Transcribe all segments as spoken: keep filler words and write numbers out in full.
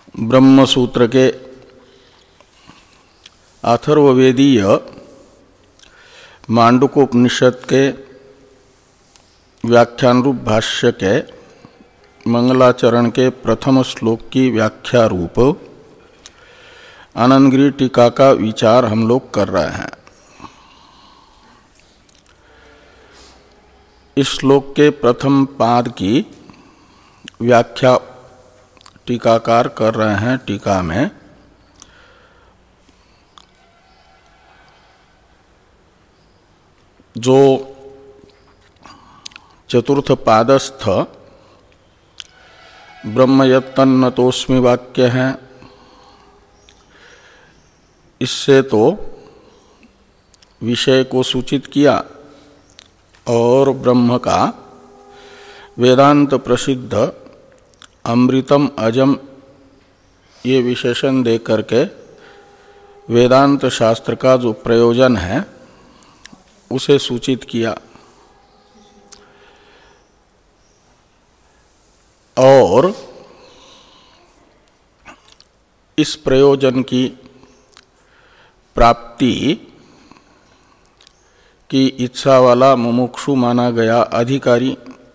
ब्रह्म सूत्र के अथर्ववेदीय मांडूकोपनिषद के व्याख्यान रूप भाष्य के मंगलाचरण के प्रथम श्लोक की व्याख्या रूप आनंदगिरी टीका का विचार हम लोग कर रहे हैं। इस श्लोक के प्रथम पाद की व्याख्या टीकाकार कर रहे हैं। टीका में जो चतुर्थ पादस्थ ब्रह्म यत्तन्नतोस्मि वाक्य है, इससे तो विषय को सूचित किया और ब्रह्म का वेदांत प्रसिद्ध अमृतम अजम ये विशेषण दे करके वेदांत शास्त्र का जो प्रयोजन है उसे सूचित किया और इस प्रयोजन की प्राप्ति की इच्छा वाला मुमुक्षु माना गया अधिकारी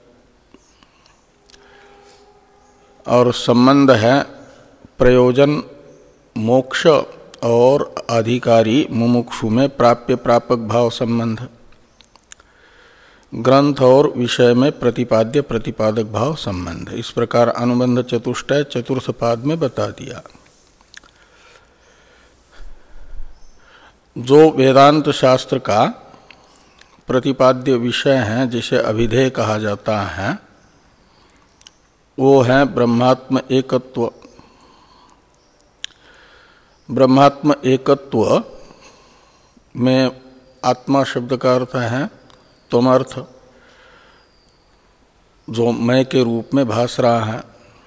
और संबंध है प्रयोजन मोक्ष और अधिकारी मुमुक्षु में प्राप्य प्रापक भाव संबंध, ग्रंथ और विषय में प्रतिपाद्य प्रतिपादक भाव संबंध। इस प्रकार अनुबंध चतुष्टय चतुर्थ पाद में बता दिया। जो वेदांत शास्त्र का प्रतिपाद्य विषय है जिसे अभिधेय कहा जाता है वो है ब्रह्मात्म एकत्व। ब्रह्मात्म एकत्व में आत्मा शब्द का अर्थ है तमर्थ, जो मैं के रूप में भास रहा है।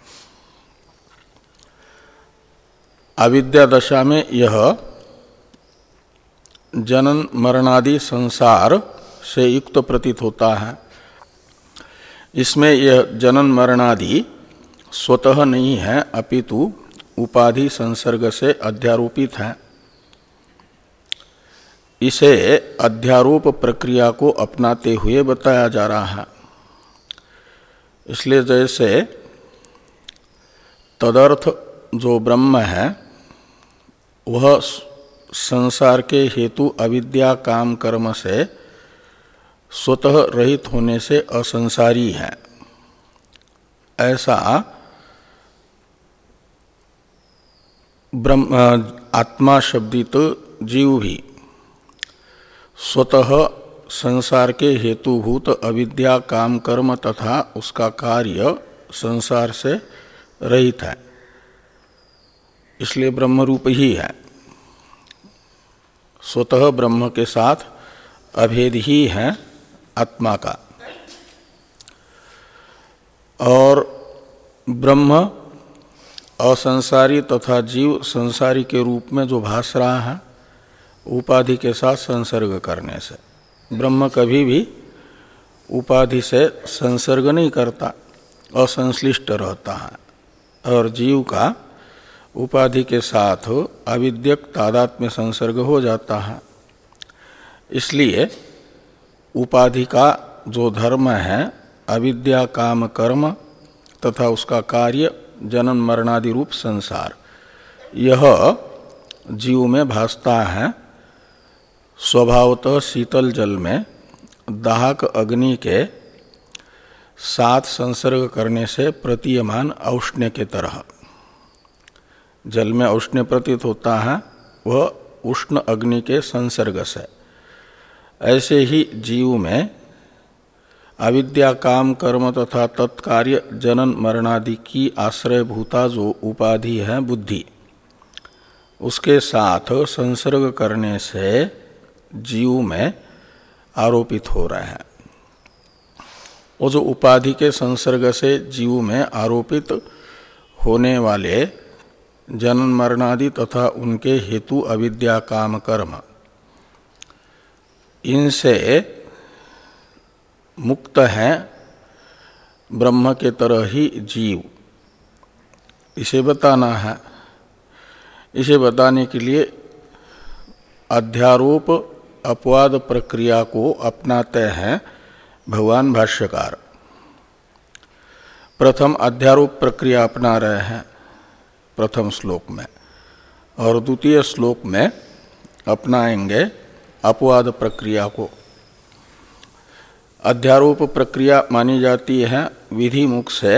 अविद्या दशा में यह जनन मरणादि संसार से युक्त प्रतीत होता है। इसमें यह जनन मरणादि स्वतः नहीं है अपितु उपाधि संसर्ग से अध्यारोपित है। इसे अध्यारोप प्रक्रिया को अपनाते हुए बताया जा रहा है। इसलिए जैसे तदर्थ जो ब्रह्म है वह संसार के हेतु अविद्या काम कर्म से स्वतः रहित होने से असंसारी है, ऐसा ब्रह्म आत्मा शब्दित जीव भी स्वतः संसार के हेतुभूत अविद्या काम कर्म तथा उसका कार्य संसार से रहित है, इसलिए ब्रह्म रूप ही है। स्वतः ब्रह्म के साथ अभेद ही है आत्मा का। और ब्रह्म असंसारी तथा जीव संसारी के रूप में जो भास रहा है उपाधि के साथ संसर्ग करने से। ब्रह्म कभी भी उपाधि से संसर्ग नहीं करता, असंश्लिष्ट रहता है। और जीव का उपाधि के साथ अविद्यक तादात्म्य संसर्ग हो जाता है। इसलिए उपाधि का जो धर्म है अविद्या काम कर्म तथा उसका कार्य जनन मरणादि रूप संसार, यह जीव में भासता है स्वभावतः शीतल जल में दाहक अग्नि के साथ संसर्ग करने से प्रतीयमान औष्ण्य के तरह। जल में औष्ण्य प्रतीत होता है वह उष्ण अग्नि के संसर्ग से। ऐसे ही जीव में अविद्या काम कर्म तथा तत्कार्य जनन मरणादि की आश्रयभूता जो उपाधि है बुद्धि, उसके साथ संसर्ग करने से जीव में आरोपित हो रहा है। वो जो उपाधि के संसर्ग से जीव में आरोपित होने वाले जनन मरणादि तथा उनके हेतु अविद्या काम कर्म, इनसे मुक्त है ब्रह्म के तरह ही जीव। इसे बताना है। इसे बताने के लिए अध्यारोप अपवाद प्रक्रिया को अपनाते हैं भगवान भाष्यकार। प्रथम अध्यारोप प्रक्रिया अपना रहे हैं प्रथम श्लोक में, और द्वितीय श्लोक में अपनाएंगे अपवाद प्रक्रिया को। अध्यारोप प्रक्रिया मानी जाती है विधि मुख से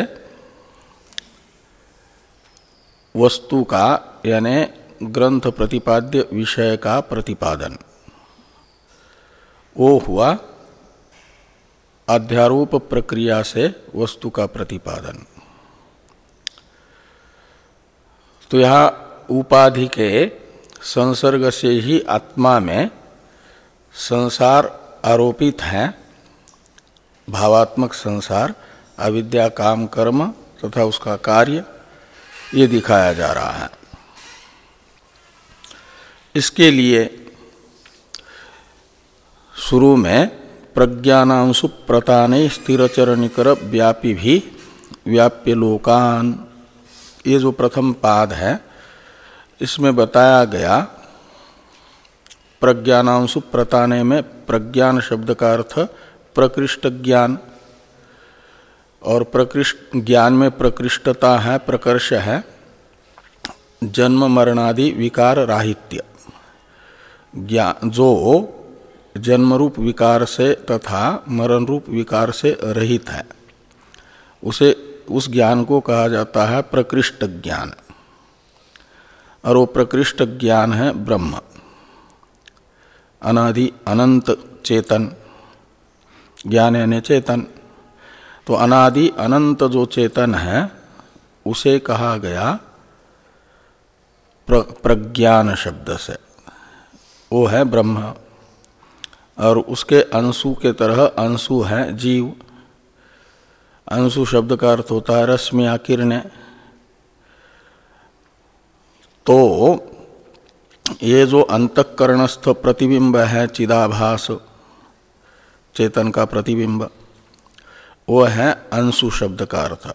वस्तु का यानी ग्रंथ प्रतिपाद्य विषय का प्रतिपादन, वो हुआ अध्यारोप प्रक्रिया से वस्तु का प्रतिपादन। तो यहाँ उपाधि के संसर्ग से ही आत्मा में संसार आरोपित है, भावात्मक संसार, अविद्या काम कर्म तथा उसका कार्य, ये दिखाया जा रहा है। इसके लिए शुरू में प्रज्ञानांशु प्रताने स्थिरचर निकर व्यापी भी व्याप्य लोकान, ये जो प्रथम पाद है इसमें बताया गया प्रज्ञानांशु प्रताने में प्रज्ञान शब्द का अर्थ प्रकृष्ट ज्ञान, और प्रकृष्ट ज्ञान में प्रकृष्टता है, प्रकर्ष है, जन्म मरणादि विकार राहित्य, ज्ञान जो जन्म रूप विकार से तथा मरण रूप विकार से रहित है, उसे उस ज्ञान को कहा जाता है प्रकृष्ट ज्ञान। और वो प्रकृष्ट ज्ञान है ब्रह्म, अनादि अनंत चेतन, ज्ञान यानी चेतन। तो अनादि अनंत जो चेतन है उसे कहा गया प्र, प्रज्ञान शब्द से, वो है ब्रह्म। और उसके अंशु के तरह अंशु है जीव। अंशु शब्द का अर्थ होता है रश्मि या किरणें। तो ये जो अंतःकरणस्थ प्रतिबिंब है चिदाभास, चेतन का प्रतिबिंब, वो है अंशु शब्द का अर्थ।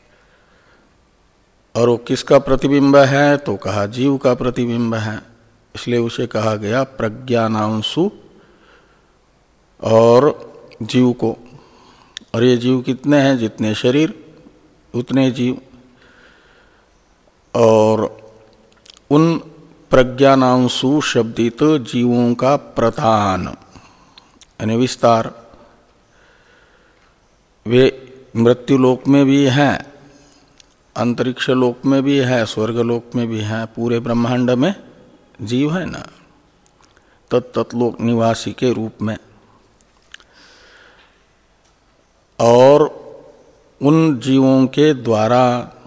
और वो किसका प्रतिबिंब है? तो कहा जीव का प्रतिबिंब है, इसलिए उसे कहा गया प्रज्ञानांशु और जीव को। और ये जीव कितने हैं? जितने शरीर उतने जीव। और उन प्रज्ञानांशु शब्दित जीवों का प्रधान यानी विस्तार, वे मृत्युलोक में भी हैं, अंतरिक्ष लोक में भी है, स्वर्गलोक में भी है, पूरे ब्रह्मांड में जीव है ना, तत्तलोक निवासी के रूप में। और उन जीवों के द्वारा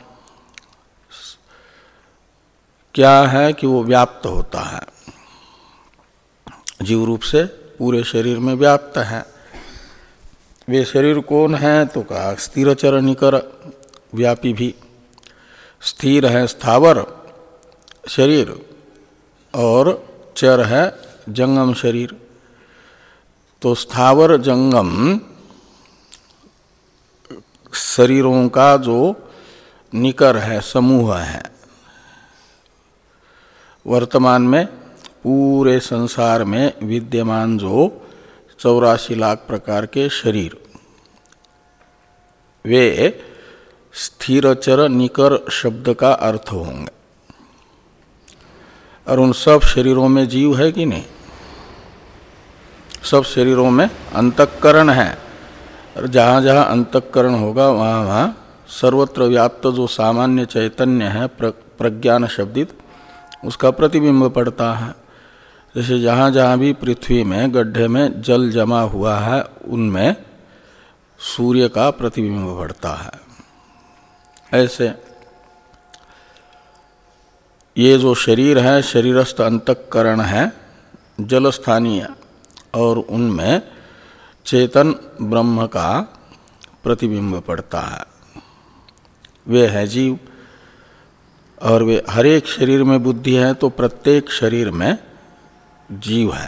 क्या है कि वो व्याप्त होता है, जीव रूप से पूरे शरीर में व्याप्त है। वे शरीर कौन है? तो कहा स्थिरचर निकर व्यापी भी। स्थिर है स्थावर शरीर और चर है जंगम शरीर। तो स्थावर जंगम शरीरों का जो निकर है, समूह है, वर्तमान में पूरे संसार में विद्यमान जो चौरासी लाख प्रकार के शरीर, वे स्थिरचर निकर शब्द का अर्थ होंगे। और उन सब शरीरों में जीव है कि नहीं? सब शरीरों में अंतःकरण है, और जहाँ जहाँ अंतःकरण होगा वहाँ वहाँ सर्वत्र व्याप्त जो सामान्य चैतन्य है प्रज्ञान शब्दित, उसका प्रतिबिंब पड़ता है। जैसे जहाँ जहाँ भी पृथ्वी में गड्ढे में जल जमा हुआ है, उनमें सूर्य का प्रतिबिंब पड़ता है। ऐसे ये जो शरीर है, शरीरस्थ अंतःकरण है जलस्थानीय, और उनमें चेतन ब्रह्म का प्रतिबिंब पड़ता है, वे है जीव। और वे हर एक शरीर में बुद्धि है, तो प्रत्येक शरीर में जीव है,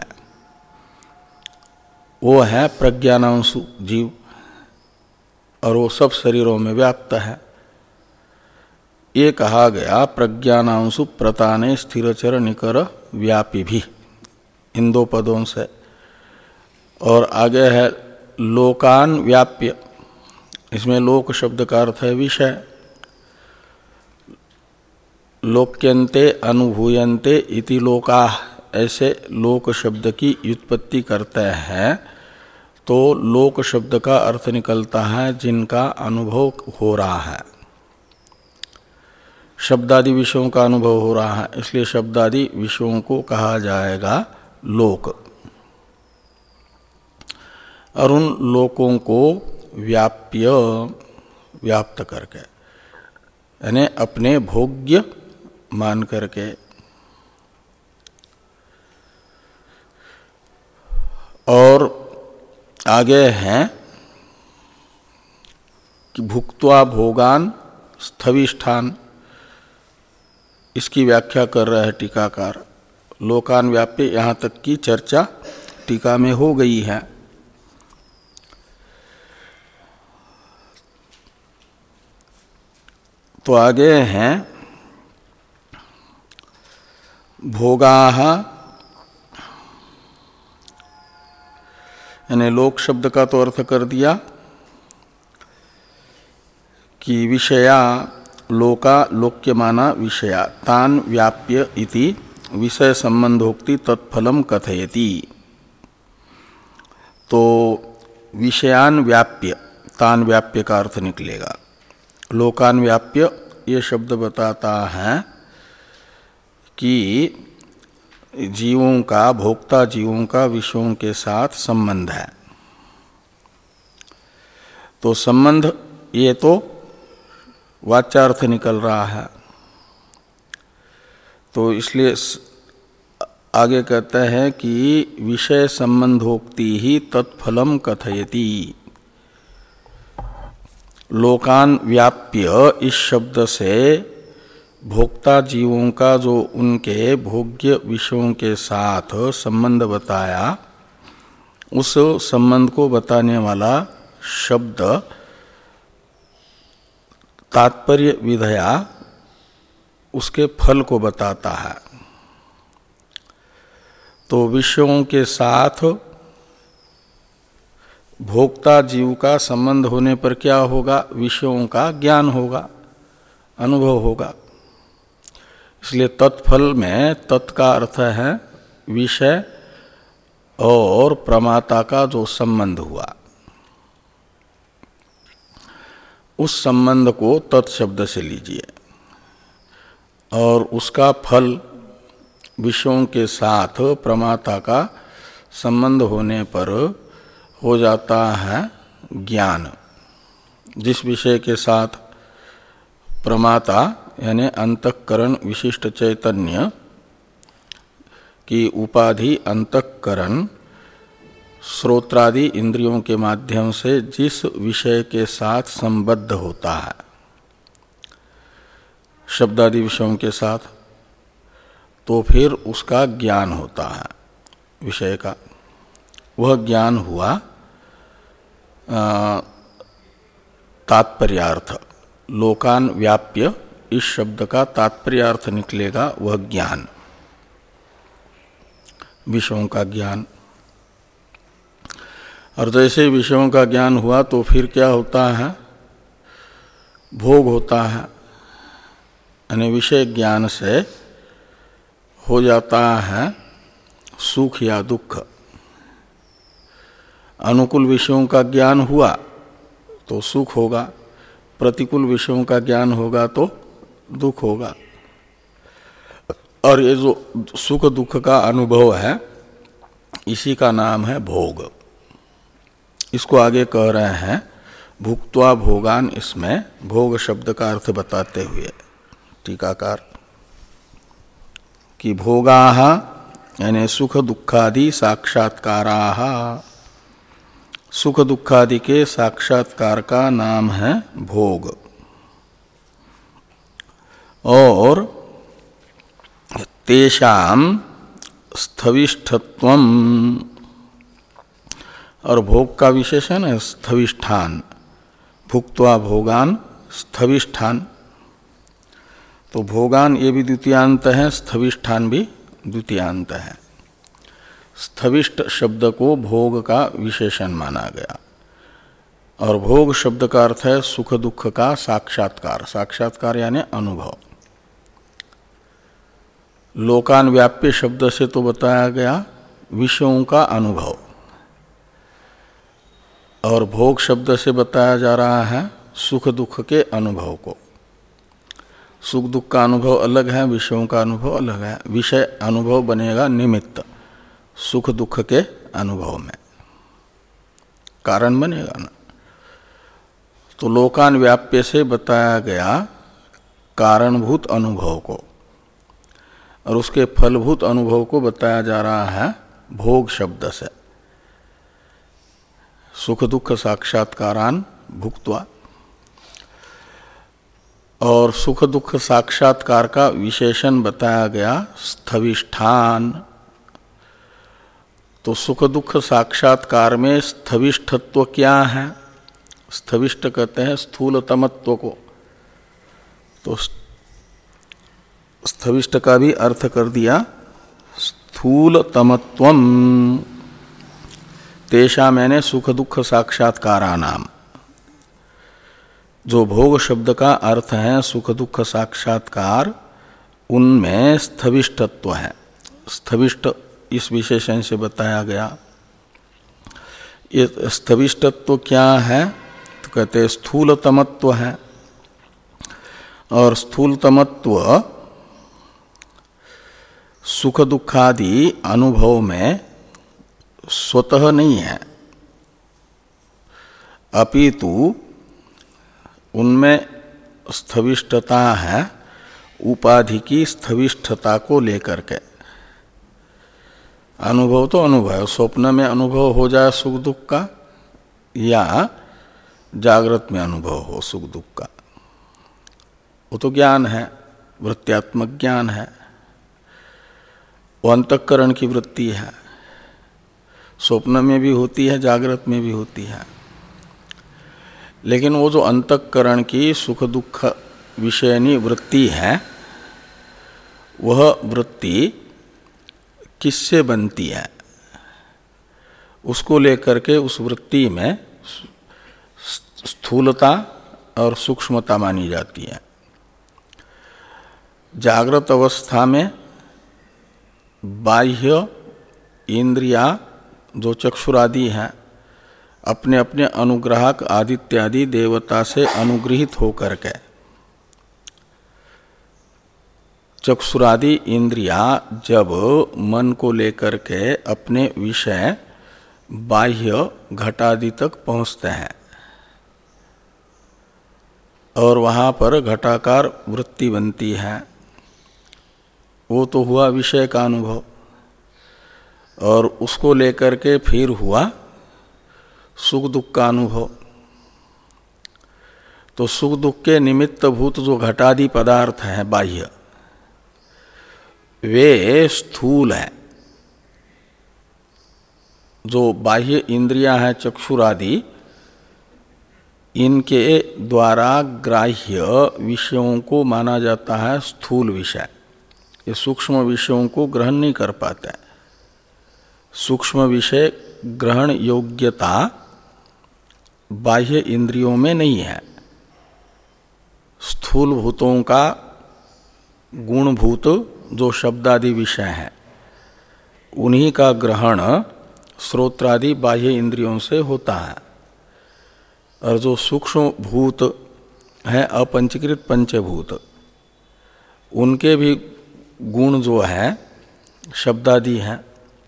वो है प्रज्ञानांशु जीव, और वो सब शरीरों में व्याप्त है। ये कहा गया प्रज्ञानांशु प्रताने स्थिरचर निकर व्यापी भी, इन दो पदों से। और आगे है लोकान व्याप्य, इसमें लोक शब्द का अर्थ है विषय। लोक्यन्ते अनुभूयन्ते इति लोकाः, ऐसे लोक शब्द की व्युत्पत्ति करते हैं तो लोक शब्द का अर्थ निकलता है जिनका अनुभव हो रहा है, शब्दादि विषयों का अनुभव हो रहा है, इसलिए शब्दादि विषयों को कहा जाएगा लोक। और उन लोकों को व्याप्य, व्याप्त करके, यानी अपने भोग्य मान करके। और आगे हैं कि भुक्त्वा भोगान स्थविष्ठान, इसकी व्याख्या कर रहा है टीकाकार। लोकान व्याप्य, यहाँ तक की चर्चा टीका में हो गई है। तो आगे हैं भोगाः, यानी लोक शब्द का तो अर्थ कर दिया कि विषया, लोका लोक्यमाना विषया, तान व्याप्य इति विषय संबंधोक्ति तत्फलम कथयति। तो विषयान व्याप्य, तान व्याप्य का अर्थ निकलेगा। लोकान व्याप्य ये शब्द बताता है कि जीवों का, भोक्ता जीवों का विषयों के साथ संबंध है। तो संबंध ये तो वाच्यार्थ निकल रहा है, तो इसलिए आगे कहते हैं कि विषय संबंधोक्ति ही तत्फलम कथयति। लोकान व्याप्य इस शब्द से भोक्ता जीवों का जो उनके भोग्य विषयों के साथ संबंध बताया, उस संबंध को बताने वाला शब्द तात्पर्य विधया उसके फल को बताता है। तो विषयों के साथ भोक्ता जीव का संबंध होने पर क्या होगा? विषयों का ज्ञान होगा, अनुभव होगा। इसलिए तत्फल में तत् का अर्थ है विषय और प्रमाता का जो संबंध हुआ, उस संबंध को तत् शब्द से लीजिए। और उसका फल विषयों के साथ प्रमाता का संबंध होने पर हो जाता है ज्ञान। जिस विषय के साथ प्रमाता यानी अंतःकरण विशिष्ट चैतन्य की उपाधि अंतःकरण श्रोत्रादि इंद्रियों के माध्यम से जिस विषय के साथ संबद्ध होता है, शब्दादि विषयों के साथ, तो फिर उसका ज्ञान होता है विषय का। वह ज्ञान हुआ तात्पर्यार्थ। लोकान व्याप्य इस शब्द का तात्पर्यार्थ निकलेगा वह ज्ञान, विषयों का ज्ञान। और जैसे विषयों का ज्ञान हुआ तो फिर क्या होता है? भोग होता है। यानी विषय ज्ञान से हो जाता है सुख या दुख। अनुकूल विषयों का ज्ञान हुआ तो सुख होगा, प्रतिकूल विषयों का ज्ञान होगा तो दुख होगा। और ये जो सुख दुख का अनुभव है, इसी का नाम है भोग। इसको आगे कह रहे हैं भुक्त्वा भोगान, इसमें भोग शब्द का अर्थ बताते हुए टीकाकार कि भोगाः यानी सुख दुखादि साक्षात्काराः, सुख दुखादि के साक्षात्कार का नाम है भोग। और तेषाम स्थविष्ठत्वम, और भोग का विशेषण है स्थविष्ठान। भुक्त्वा भोगान स्थविष्ठान, तो भोगान ये भी द्वितीयांत है, स्थविष्ठान भी द्वितीयांत है। स्थविष्ट शब्द को भोग का विशेषण माना गया और भोग शब्द का अर्थ है सुख दुख का साक्षात्कार। साक्षात्कार यानी अनुभव। लोकान व्याप्य शब्द से तो बताया गया विषयों का अनुभव और भोग शब्द से बताया जा रहा है सुख दुख के अनुभव को। सुख दुख का अनुभव अलग है, विषयों का अनुभव अलग है। विषय अनुभव बनेगा निमित्त सुख दुख के अनुभव में, कारण बनेगा ना। तो लोकान व्याप्य से बताया गया कारणभूत अनुभव को और उसके फलभूत अनुभव को बताया जा रहा है भोग शब्द से। सुख दुख साक्षात्कारान भुक्त्वा, और सुख दुख साक्षात्कार का विशेषण बताया गया स्थविष्ठान। तो सुख दुख साक्षात्कार में स्थविष्ठत्व क्या है? स्थविष्ट कहते हैं स्थूलतमत्व को। तो स्थविष्ट का भी अर्थ कर दिया स्थूलतमत्वम। तेषा मैंने सुख दुख साक्षात्कारानाम। जो भोग शब्द का अर्थ है सुख दुख साक्षात्कार, उनमें स्थविष्टत्व है। स्थविष्ट इस विशेषण से बताया गया। ये स्थविष्टत्व क्या है? तो कहते हैं स्थूलतमत्व है। और स्थूलतमत्व सुख दुखादि अनुभव में स्वतः नहीं है, अपितु उनमें स्थविष्टता है उपाधि की स्थविष्टता को लेकर के। अनुभव तो अनुभव, स्वप्न में अनुभव हो जाए सुख दुख का या जागृत में अनुभव हो सुख दुख का, वो तो ज्ञान है, वृत्त्यात्मक ज्ञान है, वो अंतःकरण की वृत्ति है। स्वप्न में भी होती है, जागृत में भी होती है। लेकिन वो जो अंतःकरण की सुख दुख विषयनी वृत्ति है, वह वृत्ति किससे बनती है, उसको लेकर के उस वृत्ति में स्थूलता और सूक्ष्मता मानी जाती है। जागृत अवस्था में बाह्य इंद्रिया जो चक्षुरादि हैं अपने अपने अनुग्राहक आदित्यादि देवता से अनुग्रहित होकर के चक्षुरादि इंद्रिया जब मन को लेकर के अपने विषय बाह्य घटादि तक पहुँचते हैं और वहाँ पर घटाकार वृत्ति बनती है, वो तो हुआ विषय का अनुभव। और उसको लेकर के फिर हुआ सुख दुख का अनुभव। तो सुख दुख के निमित्त भूत जो घटादि पदार्थ हैं बाह्य, वे स्थूल हैं। जो बाह्य इंद्रियां हैं चक्षुरादि, इनके द्वारा ग्राह्य विषयों को माना जाता है स्थूल विषय। ये सूक्ष्म विषयों को ग्रहण नहीं कर पाते। सूक्ष्म विषय ग्रहण योग्यता बाह्य इंद्रियों में नहीं है। स्थूल भूतों का गुणभूत जो शब्दादि विषय हैं, उन्हीं का ग्रहण श्रोत्रादि बाह्य इंद्रियों से होता है। और जो सूक्ष्म भूत है अपंचीकृत पंचभूत, उनके भी गुण जो है शब्दादि हैं,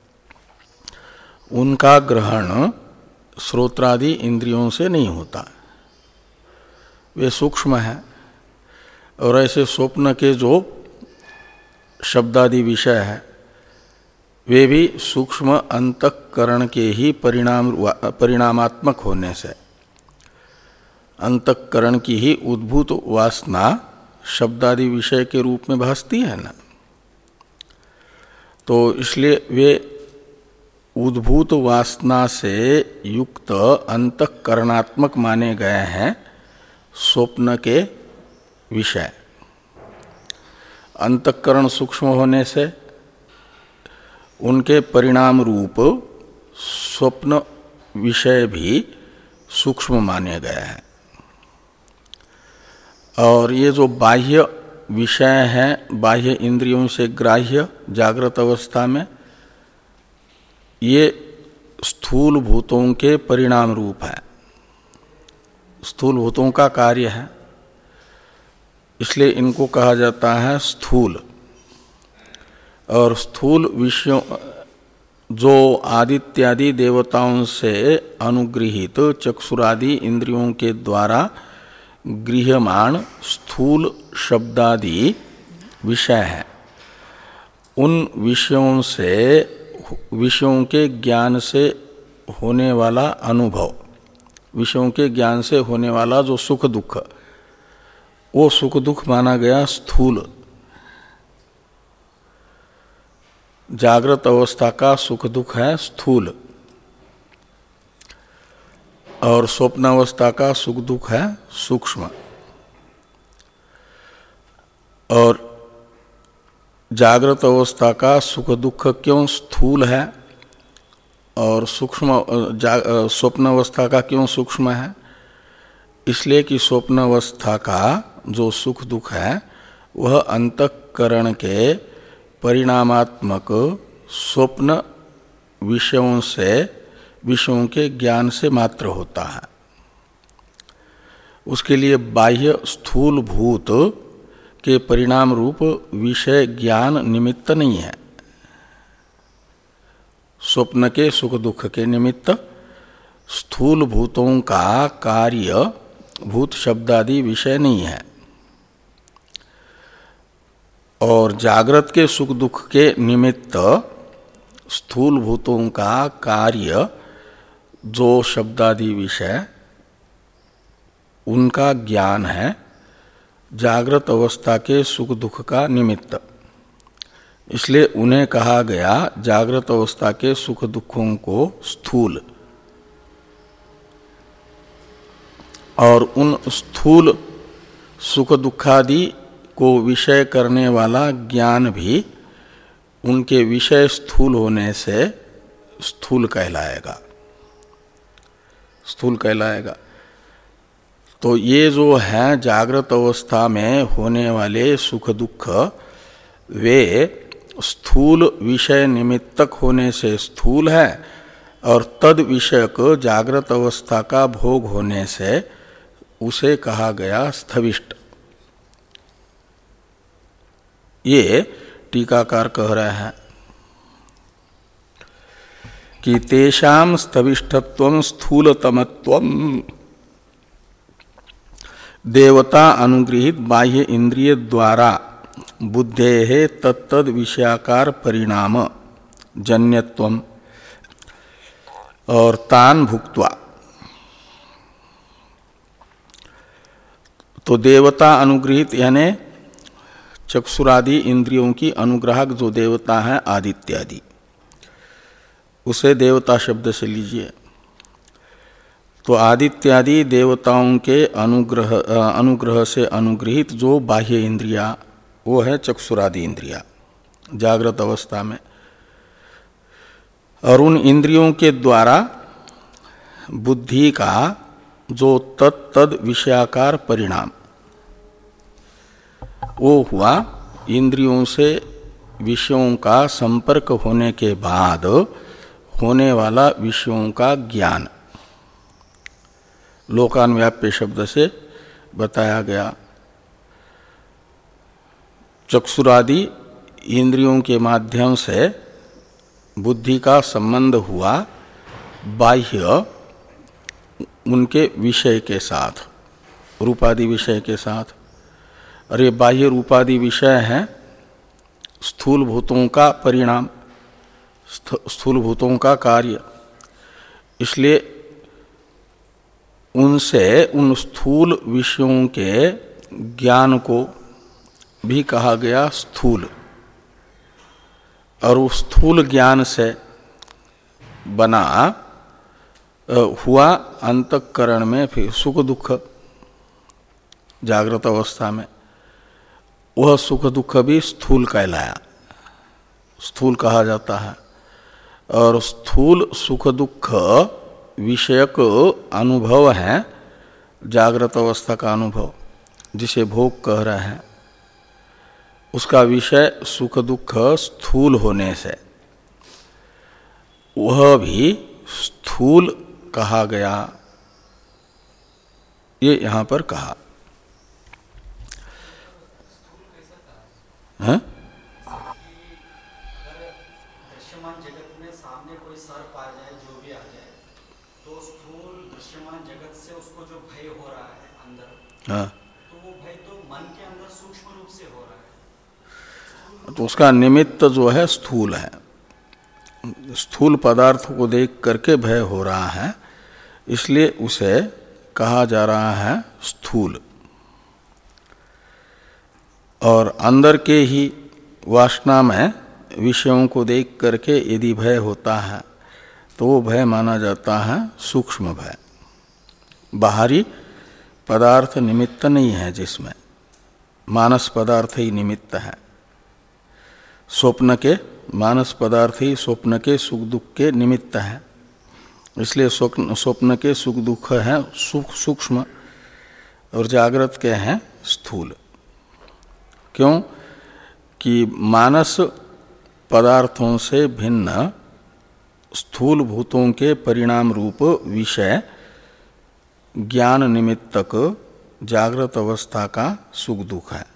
उनका ग्रहण श्रोत्रादि इंद्रियों से नहीं होता, वे सूक्ष्म है। और ऐसे स्वप्न के जो शब्दादि विषय है, वे भी सूक्ष्म अंतःकरण के ही परिणाम परिणामात्मक होने से अंतःकरण की ही उद्भूत वासना शब्दादि विषय के रूप में भासती है ना। तो इसलिए वे उद्भूत वासना से युक्त अंतःकरणात्मक माने गए हैं स्वप्न के विषय। अंतःकरण सूक्ष्म होने से उनके परिणाम रूप स्वप्न विषय भी सूक्ष्म माने गए हैं। और ये जो बाह्य विषय हैं, बाह्य इंद्रियों से ग्राह्य जागृत अवस्था में, ये स्थूल भूतों के परिणाम रूप है, स्थूल भूतों का कार्य है, इसलिए इनको कहा जाता है स्थूल। और स्थूल विषयों जो आदित्यादि देवताओं से अनुगृहित चक्षुरादि इंद्रियों के द्वारा गृह्यमाण स्थूल शब्दादि विषय है, उन विषयों से विषयों के ज्ञान से होने वाला अनुभव, विषयों के ज्ञान से होने वाला जो सुख दुख, वो सुख दुख माना गया स्थूल। जागृत अवस्था का सुख दुख है स्थूल, और स्वप्न अवस्था का सुख दुख है सूक्ष्म। और जागृत अवस्था का सुख दुख क्यों स्थूल है और सूक्ष्म स्वप्न अवस्था का क्यों सूक्ष्म है? इसलिए कि स्वप्न अवस्था का जो सुख दुख है वह अंतःकरण के परिणामात्मक स्वप्न विषयों से, विषयों के ज्ञान से मात्र होता है। उसके लिए बाह्य स्थूल भूत के परिणाम रूप विषय ज्ञान निमित्त नहीं है। स्वप्न के सुख दुख के निमित्त स्थूल भूतों का कार्य भूत शब्दादि विषय नहीं है। और जागृत के सुख दुख के निमित्त स्थूल भूतों का कार्य जो शब्दादि विषय, उनका ज्ञान है जागृत अवस्था के सुख दुख का निमित्त। इसलिए उन्हें कहा गया जागृत अवस्था के सुख दुखों को स्थूल। और उन स्थूल सुख दुखादि को विषय करने वाला ज्ञान भी उनके विषय स्थूल होने से स्थूल कहलाएगा, स्थूल कहलाएगा। तो ये जो है जागृत अवस्था में होने वाले सुख दुख, वे स्थूल विषय निमित्तक होने से स्थूल है, और तद विषयक जागृत अवस्था का भोग होने से उसे कहा गया स्थविष्ट। ये टीकाकार कह रहे हैं कि तेषाम स्थविष्ठत्वं स्थूलतमत्वं देवता अनुगृहित बाह्य इंद्रिय द्वारा बुद्धेः तत्तद विषयाकार परिणाम जन्यत्वम और तान भुक्त्वा। तो देवता अनुगृहित यानी चक्षुरादि इंद्रियों की अनुग्राहक जो देवता है आदित्यादि, उसे देवता शब्द से लीजिए। तो आदित्यादि देवताओं के अनुग्रह अनुग्रह से अनुगृहित जो बाह्य इंद्रिया, वो है चक्षुरादि इंद्रिया जागृत अवस्था में। और उन इंद्रियों के द्वारा बुद्धि का जो तत्तद विषयाकार परिणाम, वो हुआ इंद्रियों से विषयों का संपर्क होने के बाद होने वाला विषयों का ज्ञान, लोकान्व्याप्य शब्द से बताया गया। चक्षुरादि इंद्रियों के माध्यम से बुद्धि का संबंध हुआ बाह्य उनके विषय के साथ, रूपादि विषय के साथ। और ये बाह्य रूपादि विषय हैं स्थूल भूतों का परिणाम, स्थूल भूतों का कार्य। इसलिए उनसे उन स्थूल विषयों के ज्ञान को भी कहा गया स्थूल। और उस स्थूल ज्ञान से बना हुआ अंतःकरण में फिर सुख दुख जागृत अवस्था में, वह सुख दुख भी स्थूल कहलाया, स्थूल कहा जाता है। और स्थूल सुख दुख विषयक अनुभव है जागृत अवस्था का अनुभव, जिसे भोग कह रहे हैं, उसका विषय सुख दुख स्थूल होने से वह भी स्थूल कहा गया, ये यहां पर कहा है। दृश्यमान जगत में सामने कोई सर्प आ जाए, जो भी आ जाए, तो स्थूल दृश्यमान जगत से उसको जो भय हो रहा है अंदर, हाँ, तो वो भय तो मन के अंदर सूक्ष्म रूप से हो रहा है। तो उसका निमित्त जो है स्थूल है, स्थूल पदार्थ को देख करके भय हो रहा है, इसलिए उसे कहा जा रहा है स्थूल। और अंदर के ही वासना में विषयों को देख करके यदि भय होता है तो वो भय माना जाता है सूक्ष्म भय। बाहरी पदार्थ निमित्त नहीं है, जिसमें मानस पदार्थ ही निमित्त है। स्वप्न के मानस पदार्थ ही स्वप्न के सुख दुख के निमित्त है, इसलिए स्वप्न स्वप्न के सुख दुख हैं सूक्ष्म और जागृत के हैं स्थूल। क्यों कि मानस पदार्थों से भिन्न स्थूल भूतों के परिणाम रूप विषय ज्ञान निमित्तक जागृत अवस्था का सुख दुख है,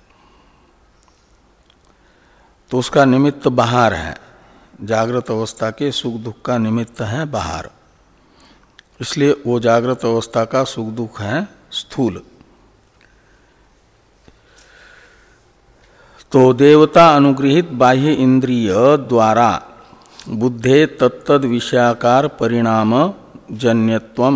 तो उसका निमित्त बाहर है। जागृत अवस्था के सुख दुख का निमित्त है बाहर, इसलिए वो जागृत अवस्था का सुख दुख है स्थूल। तो देवता अनुगृहित बाह्य इंद्रिय द्वारा बुद्धे तत्तद विषयाकार परिणाम जन्यत्वम,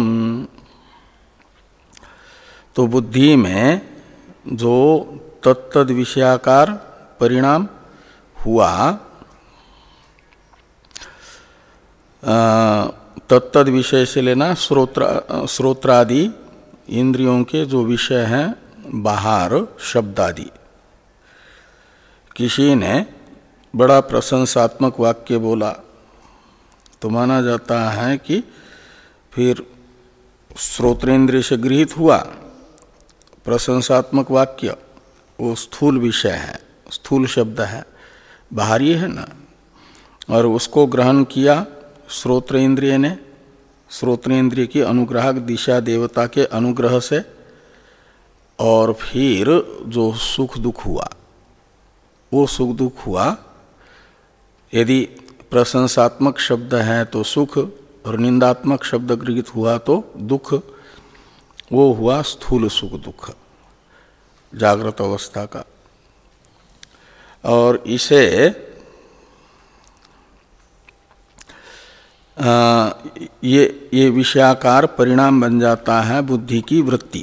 तो बुद्धि में जो तत्तद विषयाकार परिणाम हुआ, तत्तद विषय से लेना श्रोत्र श्रोत्रादि इंद्रियों के जो विषय हैं बाहर शब्दादि। किसी ने बड़ा प्रशंसात्मक वाक्य बोला तो माना जाता है कि फिर श्रोत्रेंद्रिय से गृहीत हुआ प्रशंसात्मक वाक्य, वो स्थूल विषय है, स्थूल शब्द है, बाहरी है ना, और उसको ग्रहण किया श्रोत्रेंद्रिय ने, श्रोत्रेंद्रिय की अनुग्राहक दिशा देवता के अनुग्रह से, और फिर जो सुख दुख हुआ वो सुख दुख हुआ। यदि प्रशंसात्मक शब्द है तो सुख, और निंदात्मक शब्द गृहीत हुआ तो दुख, वो हुआ स्थूल सुख दुख जागृत अवस्था का। और इसे आ, ये ये विषयाकार परिणाम बन जाता है बुद्धि की वृत्ति।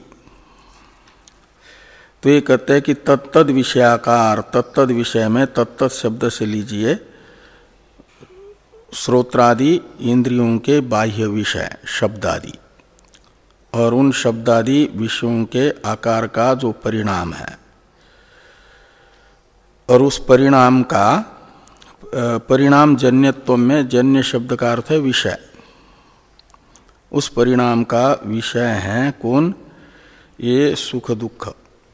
तो ये कहते हैं कि तत्तद विषयाकार, तत्तद विषय में तत्तद शब्द से लीजिए श्रोत्रादि इंद्रियों के बाह्य विषय शब्दादि, और उन शब्दादि विषयों के आकार का जो परिणाम है, और उस परिणाम का परिणाम जन्यत्व में जन्य शब्द का अर्थ है विषय। उस परिणाम का विषय है कौन? ये सुख दुख,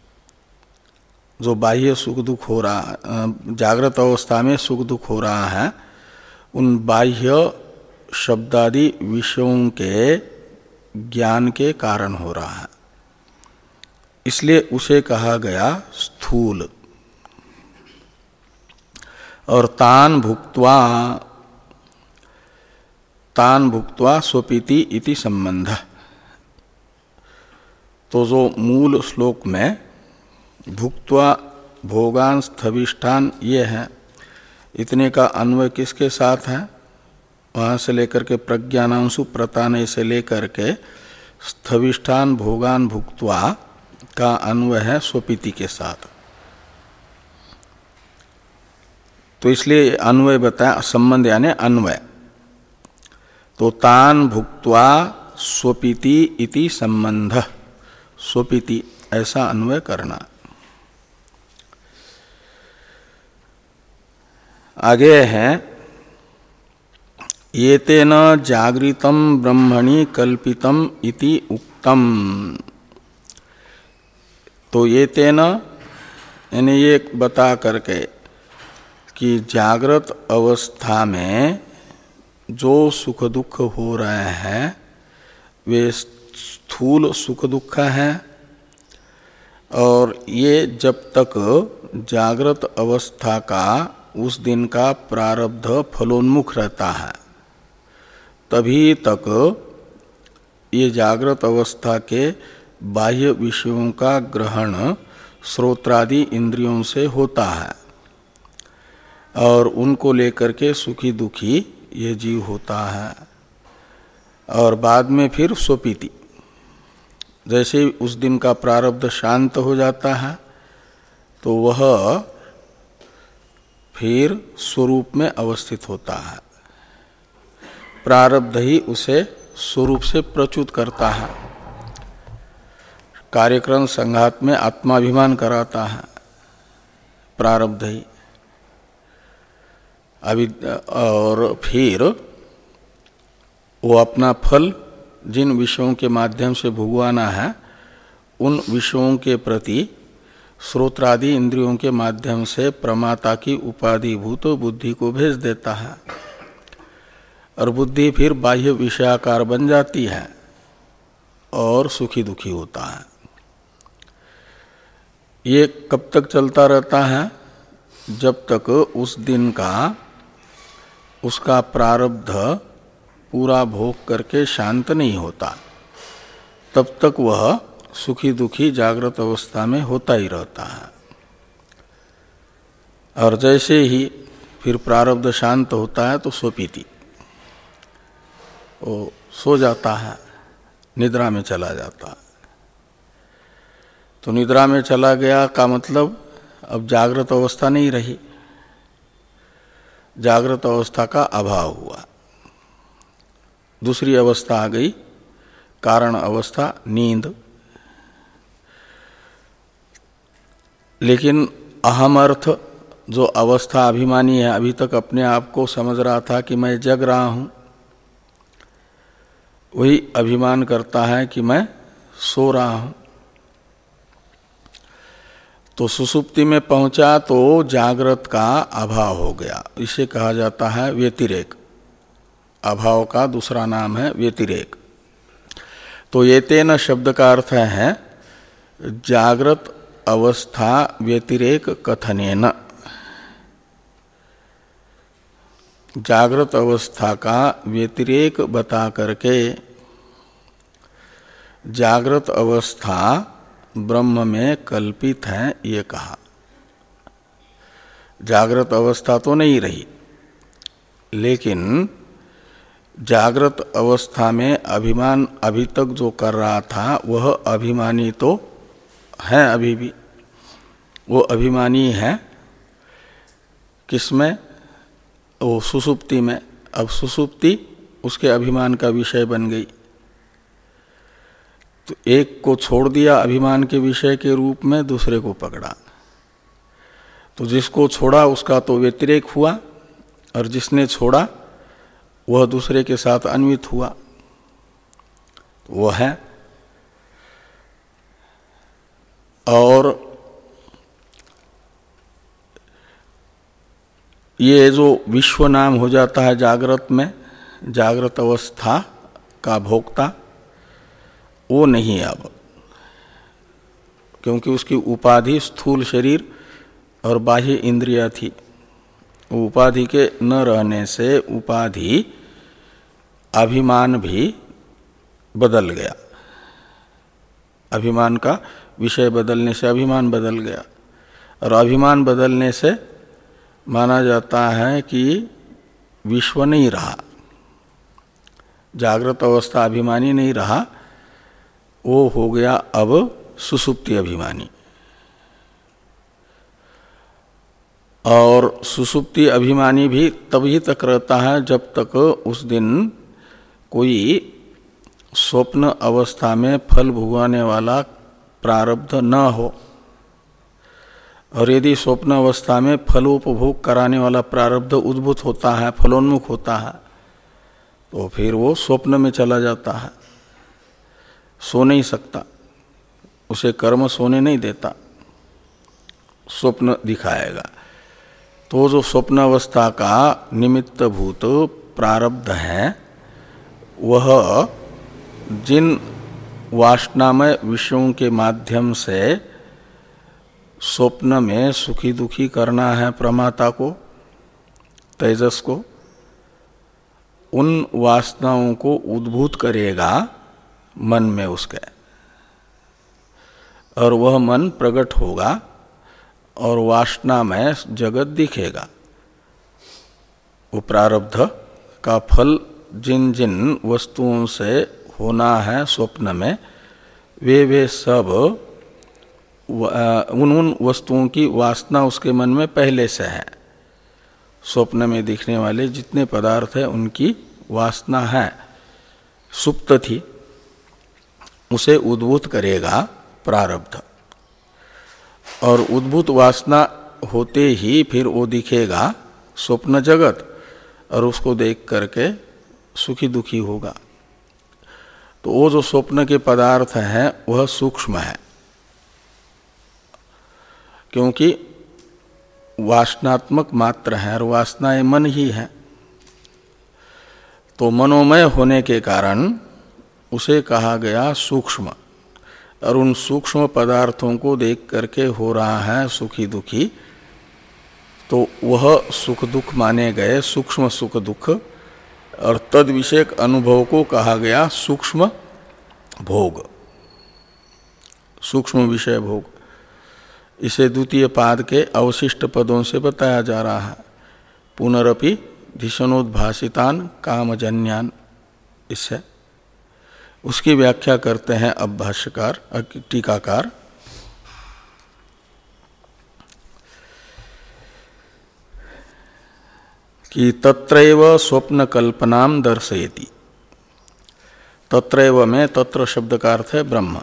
जो बाह्य सुख दुख हो रहा, जागृत अवस्था में सुख दुख हो रहा है, उन बाह्य शब्दादि विषयों के ज्ञान के कारण हो रहा है, इसलिए उसे कहा गया स्थूल। और तान भुक्त्वा, तान भुक्त्वा स्वपीति इति संबंध। तो जो मूल श्लोक में भुक्त्वा भोगान स्थविष्ठान ये है, इतने का अन्वय किसके साथ है? वहाँ से लेकर के प्रज्ञानांशु प्रताने से लेकर के स्थविष्ठान भोगान भुक्त्वा का अन्वय है स्वपीति के साथ। तो इसलिए अन्वय बताया, संबंध यानी अन्वय। तो तान भुक्त्वा स्वपीति इति संबंध, स्वपीति ऐसा अन्वय करना। आगे है एतेन जागृतम ब्रह्मणि कल्पितम इति उक्तम। तो एतेन यानी ये बता करके कि जागृत अवस्था में जो सुख दुख हो रहे हैं वे स्थूल सुख दुख हैं, और ये जब तक जागृत अवस्था का उस दिन का प्रारब्ध फलोन्मुख रहता है तभी तक ये जागृत अवस्था के बाह्य विषयों का ग्रहण श्रोत्रादि इंद्रियों से होता है, और उनको लेकर के सुखी दुखी ये जीव होता है। और बाद में फिर स्वपीति, जैसे उस दिन का प्रारब्ध शांत हो जाता है तो वह फिर स्वरूप में अवस्थित होता है। प्रारब्ध ही उसे स्वरूप से प्रच्युत करता है, कार्यक्रम संघात में आत्माभिमान कराता है प्रारब्ध ही। अभी और फिर वो अपना फल जिन विषयों के माध्यम से भुगवाना है उन विषयों के प्रति श्रोत्रादि इंद्रियों के माध्यम से प्रमाता की उपाधिभूत बुद्धि को भेज देता है, और बुद्धि फिर बाह्य विषयाकार बन जाती है और सुखी दुखी होता है। ये कब तक चलता रहता है? जब तक उस दिन का उसका प्रारब्ध पूरा भोग करके शांत नहीं होता, तब तक वह सुखी दुखी जागृत अवस्था में होता ही रहता है। और जैसे ही फिर प्रारब्ध शांत होता है तो स्वपीति, वो सो जाता है, निद्रा में चला जाता है। तो निद्रा में चला गया का मतलब अब जागृत अवस्था नहीं रही, जागृत अवस्था का अभाव हुआ, दूसरी अवस्था आ गई, कारण अवस्था नींद। लेकिन अहम अर्थ जो अवस्था अभिमानी है, अभी तक अपने आप को समझ रहा था कि मैं जग रहा हूं, वही अभिमान करता है कि मैं सो रहा हूं। तो सुसुप्ति में पहुंचा तो जागृत का अभाव हो गया, इसे कहा जाता है व्यतिरेक। अभाव का दूसरा नाम है व्यतिरेक। तो एतेन शब्द का अर्थ है जागृत अवस्था व्यतिरेक कथनेन। जागृत अवस्था का व्यतिरेक बता करके जागृत अवस्था ब्रह्म में कल्पित है ये कहा। जागृत अवस्था तो नहीं रही, लेकिन जागृत अवस्था में अभिमान अभी तक जो कर रहा था वह अभिमानी तो है, अभी भी वो अभिमानी है। किसमें? वो सुसुप्ति में। अब सुसुप्ति उसके अभिमान का विषय बन गई, तो एक को छोड़ दिया अभिमान के विषय के रूप में, दूसरे को पकड़ा। तो जिसको छोड़ा उसका तो व्यतिरेक हुआ, और जिसने छोड़ा वह दूसरे के साथ अन्वित हुआ, वह है। और ये जो विश्व नाम हो जाता है जागृत में, जागृत अवस्था का भोक्ता, वो नहीं अब, क्योंकि उसकी उपाधि स्थूल शरीर और बाह्य इंद्रिया थी। उपाधि के न रहने से उपाधि अभिमान भी बदल गया, अभिमान का विषय बदलने से अभिमान बदल गया, और अभिमान बदलने से माना जाता है कि विश्व नहीं रहा, जागृत अवस्था अभिमानी नहीं रहा, वो हो गया अब सुसुप्ति अभिमानी। और सुसुप्ति अभिमानी भी तभी तक रहता है जब तक उस दिन कोई स्वप्न अवस्था में फल भुगवाने वाला प्रारब्ध न हो। और यदि स्वप्न अवस्था में फलोपभोग कराने वाला प्रारब्ध उद्भूत होता है, फलोन्मुख होता है, तो फिर वो स्वप्न में चला जाता है, सो नहीं सकता, उसे कर्म सोने नहीं देता, स्वप्न दिखाएगा। तो जो स्वप्न अवस्था का निमित्त भूत प्रारब्ध है वह जिन वासनामय विषयों के माध्यम से स्वप्न में सुखी दुखी करना है प्रमाता को, तेजस को, उन वासनाओं को उद्भूत करेगा मन में उसके, और वह मन प्रकट होगा और वासना में जगत दिखेगा। वो प्रारब्ध का फल जिन जिन वस्तुओं से होना है स्वप्न में, वे वे सब उन उन वस्तुओं की वासना उसके मन में पहले से है। स्वप्न में दिखने वाले जितने पदार्थ हैं उनकी वासना है, सुप्त थी, उसे उद्भूत करेगा प्रारब्ध। और उद्भूत वासना होते ही फिर वो दिखेगा स्वप्न जगत, और उसको देख करके सुखी दुखी होगा। तो वो जो स्वप्न के पदार्थ हैं वह सूक्ष्म है, क्योंकि वासनात्मक मात्र है और वासनाएं मन ही है। तो मनोमय होने के कारण उसे कहा गया सूक्ष्म, और उन सूक्ष्म पदार्थों को देख करके हो रहा है सुखी दुखी, तो वह सुख दुख माने गए सूक्ष्म सुख दुख, और तद विषयक अनुभव को कहा गया सूक्ष्म भोग, सूक्ष्म विषय भोग। इसे द्वितीय पाद के अवशिष्ट पदों से बताया जा रहा है। पुनरपि धिषणोद्भासितान कामजन्यान, इससे उसकी व्याख्या करते हैं अब भाष्यकार टीकाकार। कि तत्रैव स्वप्न कल्पनाम दर्शयति। तत्रैव में तत्र शब्द का अर्थ है ब्रह्म,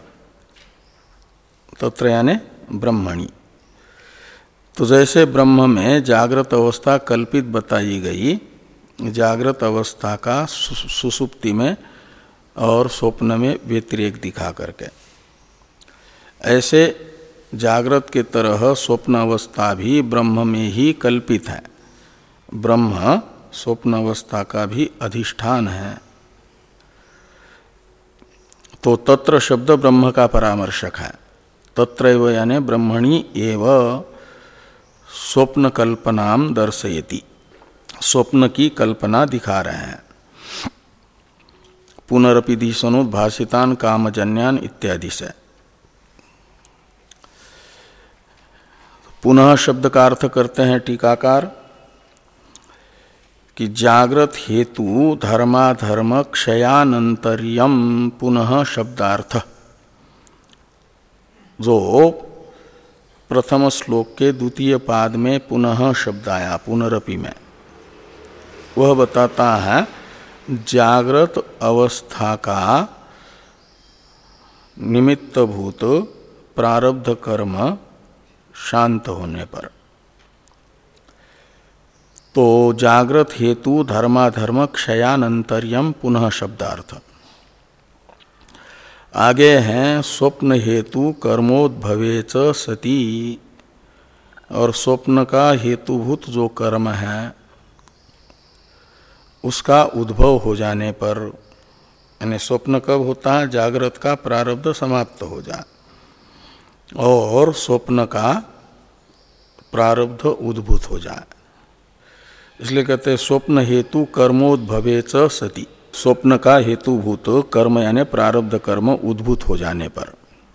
तत्र यानी ब्रह्मणि। तो जैसे ब्रह्म में जागृत अवस्था कल्पित बताई गई, जागृत अवस्था का सुसुप्ति में और स्वप्न में व्यतिरेक दिखा करके, ऐसे जागृत के तरह स्वप्न अवस्था भी ब्रह्म में ही कल्पित है। ब्रह्म स्वप्न अवस्था का भी अधिष्ठान है। तो तत्र शब्द ब्रह्म का परामर्शक है। तत्रैव यानी ब्रह्मणि एव स्वप्न कल्पनाम दर्शयति, स्वप्न की कल्पना दिखा रहे हैं। पुनरपि धिषणोद्भासितान कामजन्यान इत्यादि से। पुनः शब्द का अर्थ करते हैं टीकाकार कि जागृत हेतु धर्माधर्म क्षयानंतर्यम पुनः शब्दार्थ, जो प्रथम श्लोक के द्वितीय पाद में पुनः शब्द आया पुनरपि में, वह बताता है जागृत अवस्था का निमित्तभूत प्रारब्ध कर्म शांत होने पर। तो जागृत हेतु धर्माधर्म क्षयानंतर्यम पुनः शब्दार्थ। आगे हैं स्वप्न हेतु कर्मोद्भवे च सती, और स्वप्न का हेतुभूत जो कर्म है उसका उद्भव हो जाने पर, यानी स्वप्न कब होता है? जागृत का प्रारब्ध समाप्त हो जाए और स्वप्न का प्रारब्ध उद्भूत हो जाए, इसलिए कहते हैं स्वप्न हेतु कर्मोद्भवे च सति। स्वप्न का हेतुभूत कर्म यानी प्रारब्ध कर्म उद्भूत हो जाने पर।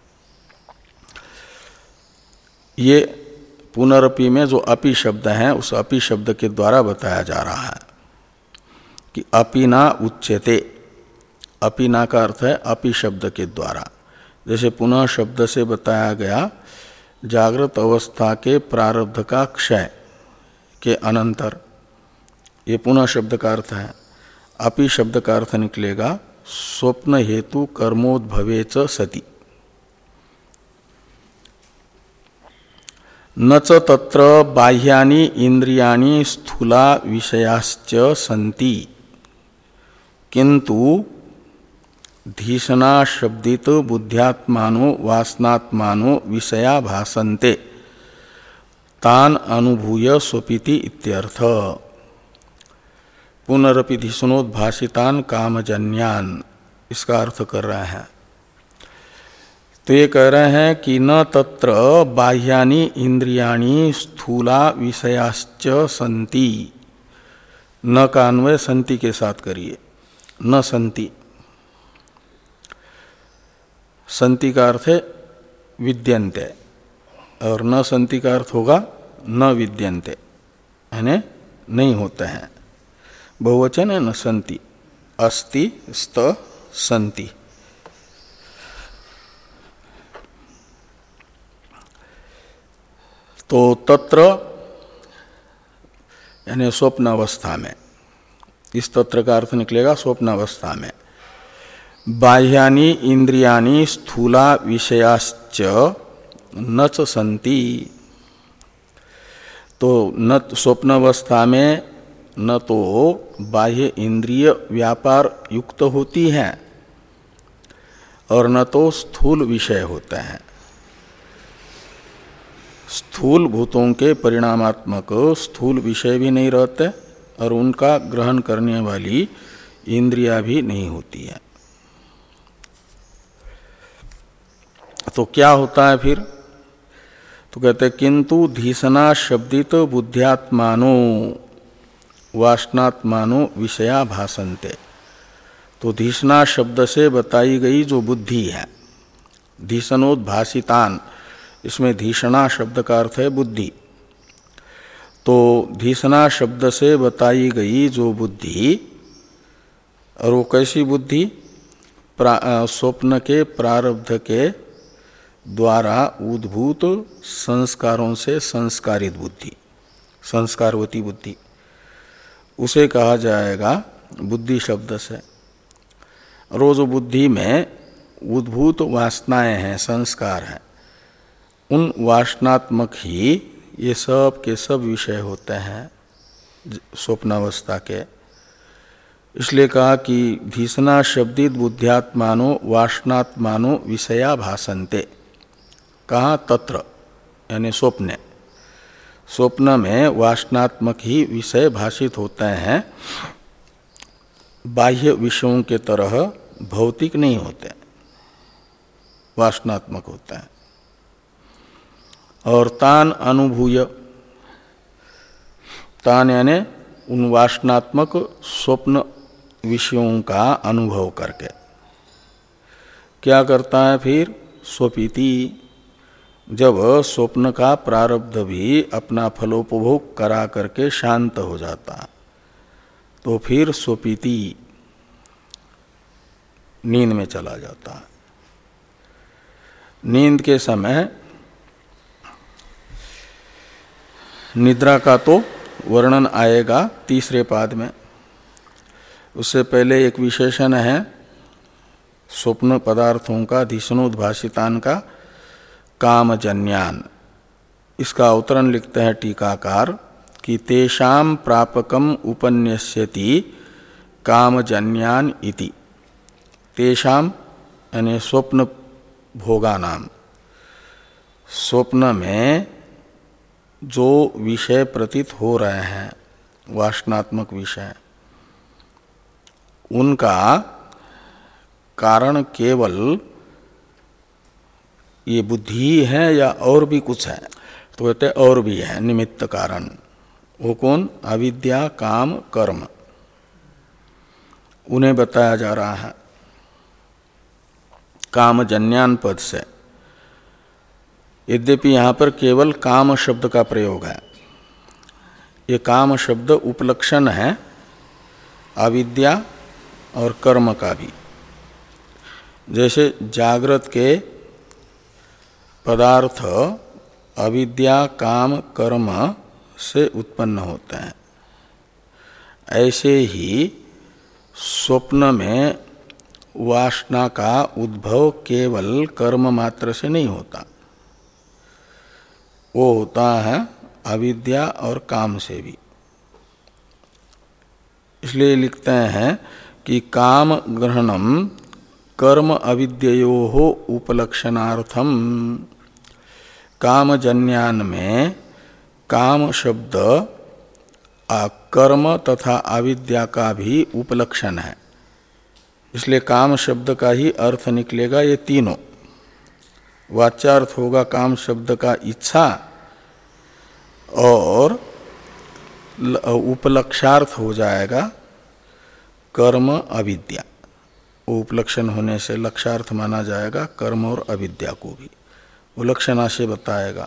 ये पुनरपि में जो अपि शब्द है उस अपि शब्द के द्वारा बताया जा रहा है कि अपि ना उच्यते। अपि ना का अर्थ है अपि शब्द के द्वारा। जैसे पुनः शब्द से बताया गया जागृत अवस्था के प्रारब्ध का क्षय के अनंतर, ये पुनः शब्द का अर्थ है। अपि शब्द का अर्थ निकलेगा स्वप्न हेतु कर्मोद्भवे च सति। न च तत्र बाह्यानि इंद्रियाणि स्थूला विषयाश्च सन्ति किंतु धीषणा शब्दित बुद्ध्यात्मानो वासनात्मानो विषया भासन्ते तान अनुभूय स्वपिति इत्यर्थ। पुनरपि धीषणोद्भासितान कामजन्यान, इसका अर्थ कर रहे हैं। तो ये कह रहे हैं कि न तत्र बाह्यानि इंद्रियाणि स्थूला विषयाश्च सन्ति, न का अन्वय संति के साथ करिए, न सन्ति। संति का अर्थ है विद्यन्ते और न संति का अर्थ होगा न विद्यन्ते, यानी नहीं होते हैं। बहुवचन है न संति, अस्ति स्त संति। तो तत्र यानी स्वप्न अवस्था में, इस तत्र का अर्थ निकलेगा स्वप्न अवस्था में। बाह्यानि इंद्रियाणि स्थूला विषयाश्च न च सन्ति, तो न स्वप्न अवस्था में न तो बाह्य इंद्रिय व्यापार युक्त होती हैं और न तो स्थूल विषय होते हैं। स्थूल भूतों के परिणामात्मक स्थूल विषय भी नहीं रहते और उनका ग्रहण करने वाली इंद्रिया भी नहीं होती है। तो क्या होता है फिर? तो कहते हैं किंतु धीषणा शब्दित बुद्ध्यात्मानो वासनात्मानो विषया भासन्ते। तो धीषणा शब्द से बताई गई जो बुद्धि है, धीषणोद्भासितान, इसमें धीषणा शब्द का अर्थ है बुद्धि। तो धीषणा शब्द से बताई गई जो बुद्धि, और वो कैसी बुद्धि? स्वप्न के प्रारब्ध के द्वारा उद्भूत संस्कारों से संस्कारित बुद्धि, संस्कारवती बुद्धि, उसे कहा जाएगा बुद्धि शब्द से। रोज बुद्धि में उद्भूत वासनाएं हैं, संस्कार हैं, उन वासनात्मक ही ये सब के सब विषय होते हैं स्वप्नावस्था के। इसलिए कहा कि धीषणा शब्दित बुद्ध्यात्मानो वासनात्मानो विषया भासन्ते। कहाँ? तत्र यानी स्वप्ने, स्वप्न में वासनात्मक ही विषय भाषित होते हैं, बाह्य विषयों के तरह भौतिक नहीं होते, वासनात्मक होते हैं। और तान अनुभूय, तान यानी उन वासनात्मक स्वप्न विषयों का अनुभव करके क्या करता है फिर? स्वपिति, जब स्वप्न का प्रारब्ध भी अपना फलोपभोग करा करके शांत हो जाता तो फिर स्वपिति नींद में चला जाता है। नींद के समय निद्रा का तो वर्णन आएगा तीसरे पाद में। उससे पहले एक विशेषण है स्वप्न पदार्थों का, धीषणोद्भासितान का, कामजन्यान। इसका अवतरण लिखते हैं टीकाकार कि तेषाम प्रापकम उपन्यस्यति कामजन्यान इति। तेषाम यानी स्वप्न भोगानाम, स्वप्न में जो विषय प्रतीत हो रहे हैं वासनात्मक विषय, उनका कारण केवल ये बुद्धि है या और भी कुछ है? तो कहते और भी है निमित्त कारण। वो कौन? अविद्या, काम, कर्म, उन्हें बताया जा रहा है कामजन्यान पद से। यद्यपि यहाँ पर केवल काम शब्द का प्रयोग है, ये काम शब्द उपलक्षण है अविद्या और कर्म का भी। जैसे जागृत के पदार्थ अविद्या, काम, कर्म से उत्पन्न होते हैं, ऐसे ही स्वप्न में वासना का उद्भव केवल कर्म मात्र से नहीं होता। वो होता है अविद्या और काम से भी। इसलिए लिखते हैं कि काम ग्रहणम कर्म अविद्ययोः उपलक्षणार्थम, कामजन्यान में काम शब्द कर्म तथा अविद्या का भी उपलक्षण है। इसलिए काम शब्द का ही अर्थ निकलेगा ये तीनों। वाच्यार्थ होगा काम शब्द का इच्छा, और उपलक्षार्थ हो जाएगा कर्म अविद्या। उपलक्षण होने से लक्षार्थ माना जाएगा कर्म और अविद्या को भी, उपलक्षणा से बताएगा।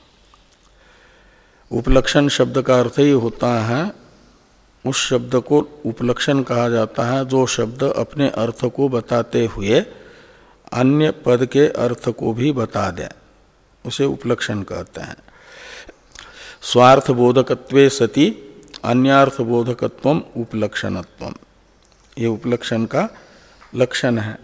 उपलक्षण शब्द का अर्थ ही होता है, उस शब्द को उपलक्षण कहा जाता है जो शब्द अपने अर्थ को बताते हुए अन्य पद के अर्थ को भी बता दे, उसे उपलक्षण कहते हैं। स्वार्थ बोधकत्वे सति अन्यार्थ बोधकत्वम उपलक्षणत्वम, ये उपलक्षण का लक्षण है।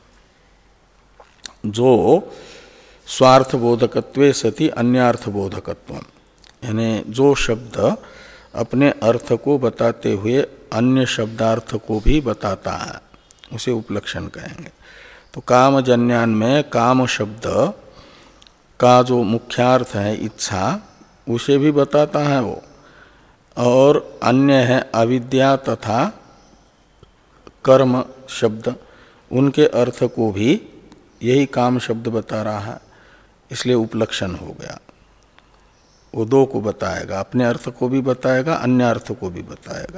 जो स्वार्थ बोधकत्वे सति अन्यार्थ बोधकत्वम, यानी जो शब्द अपने अर्थ को बताते हुए अन्य शब्दार्थ को भी बताता है, उसे उपलक्षण कहेंगे। तो कामजन्यान में काम शब्द का जो मुख्यार्थ है इच्छा, उसे भी बताता है वो, और अन्य है अविद्या तथा कर्म शब्द, उनके अर्थ को भी यही काम शब्द बता रहा है, इसलिए उपलक्षण हो गया। वो दो को बताएगा, अपने अर्थ को भी बताएगा, अन्य अर्थ को भी बताएगा।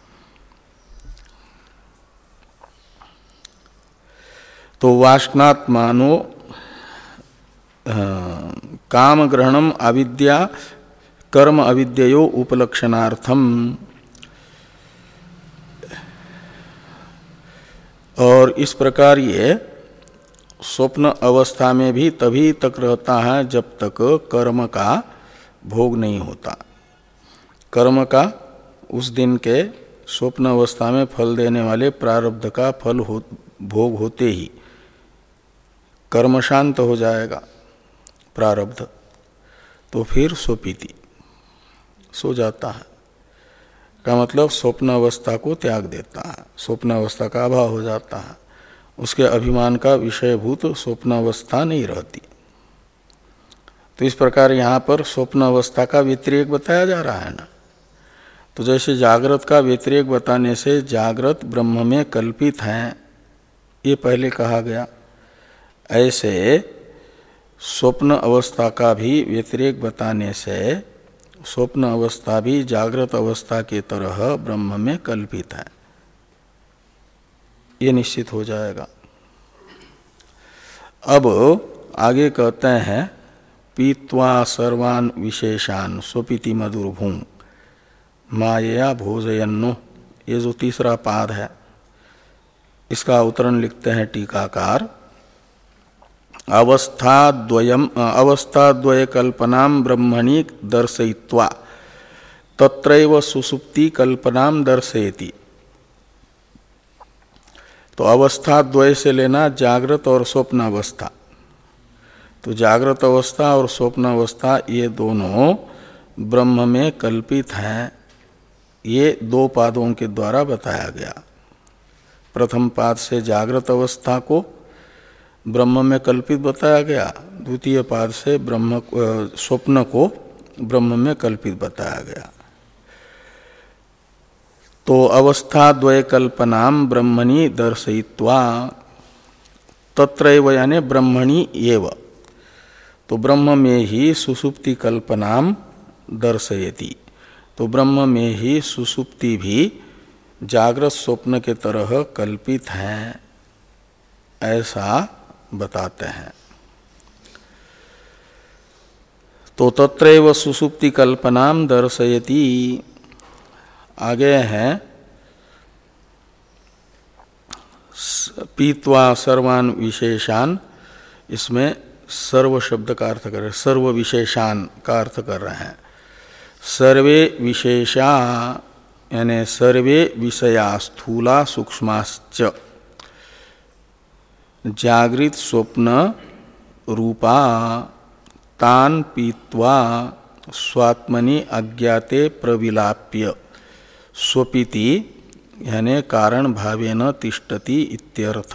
तो वासनात्मानो काम ग्रहणम अविद्या कर्म अविद्ययो उपलक्षणार्थम, और इस प्रकार ये स्वप्न अवस्था में भी तभी तक रहता है जब तक कर्म का भोग नहीं होता। कर्म का उस दिन के स्वप्न अवस्था में फल देने वाले प्रारब्ध का फल हो, भोग होते ही कर्म शांत हो जाएगा प्रारब्ध, तो फिर स्वपीति, सो जाता है का मतलब स्वप्न अवस्था को त्याग देता है, स्वप्न अवस्था का अभाव हो जाता है, उसके अभिमान का विषयभूत स्वप्न अवस्था नहीं रहती। तो इस प्रकार यहाँ पर स्वप्न अवस्था का व्यतिरेक बताया जा रहा है ना। तो जैसे जागृत का व्यतिरेक बताने से जागृत ब्रह्म में कल्पित हैं, ये पहले कहा गया, ऐसे स्वप्न अवस्था का भी व्यतिरेक बताने से स्वप्न अवस्था भी जागृत अवस्था के तरह ब्रह्म में कल्पित है, ये निश्चित हो जाएगा। अब आगे कहते हैं पीत्वा सर्वान विशेषान स्वपीति मधुरभूम मायया भोजयन्नो, ये जो तीसरा पाद है इसका उत्तरण लिखते हैं टीकाकार। अवस्थाद्वयम अवस्थाद्वय कल्पनाम ब्रह्मणि दर्शयित्वा तत्रैव सुसुप्ति कल्पनाम दर्शयति। तो अवस्थाद्वय से लेना जागृत और स्वप्न अवस्था। तो जागृत अवस्था और स्वप्न अवस्था ये दोनों ब्रह्म में कल्पित हैं, ये दो पादों के द्वारा बताया गया। प्रथम पाद से जागृत अवस्था को ब्रह्म में कल्पित बताया गया, द्वितीय पाद से ब्रह्म स्वप्न को ब्रह्म में कल्पित बताया गया। तो अवस्थाद्वय कल्पनाम ब्रह्मणि दर्शयित्वा तत्रैव यानी ब्रह्मणि एव, तो ब्रह्म में ही सुसुप्ति कल्पनाम दर्शयति। तो ब्रह्म में ही सुसुप्ति भी जागृत स्वप्न के तरह कल्पित हैं, ऐसा बताते हैं। तो तत्रैव सुसुप्ति कल्पनाम दर्शयति। आगे हैं पीत्वा सर्वान विशेषान, इसमें सर्व शब्द का अर्थ कर रहे हैं, सर्व विशेषान का अर्थ कर रहे हैं। सर्वे विशेषा यानी सर्वे विषया स्थूला सूक्ष्माश्च जागृत स्वप्न रूपा तान पीत्वा स्वात्मनि अज्ञाते प्रविलाप्य स्वपिति यानी कारण भावेन तिष्ठति इत्यर्थ।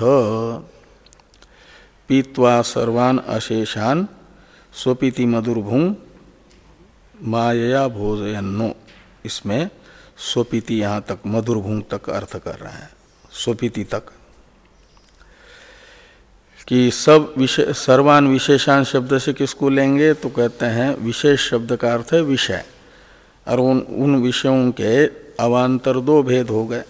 पीत्वा सर्वान अशेषान स्वपिति मधुर्भुं मायया भोजयन्नो, इसमें स्वपिति यहाँ तक मधुर्भुं तक अर्थ कर रहे हैं, स्वपिति तक कि सब विशेष सर्वान विशेषान शब्द से किसको लेंगे तो कहते हैं विशेष शब्द का अर्थ है विषय, और उन उन विषयों के अवान्तर दो भेद हो गए,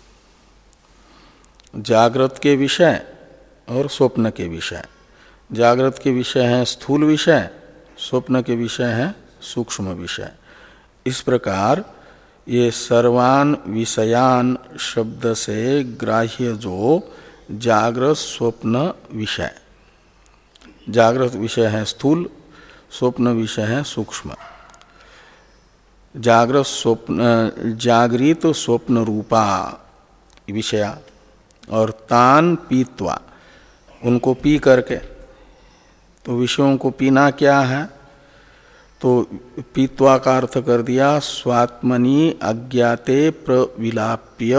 जागृत के विषय और स्वप्न के विषय। जागृत के विषय हैं स्थूल विषय, स्वप्न के विषय हैं सूक्ष्म विषय। इस प्रकार ये सर्वान विषयान शब्द से ग्राह्य जो जागृत स्वप्न विषय, जागृत विषय है स्थूल, स्वप्न विषय है सूक्ष्म। जागृत स्वप्न जागृत स्वप्न रूपा विषया और तान पीत्वा, उनको पी करके, तो विषयों को पीना क्या है तो पीत्वा का अर्थ कर दिया स्वात्मनि अज्ञाते प्रविलाप्य।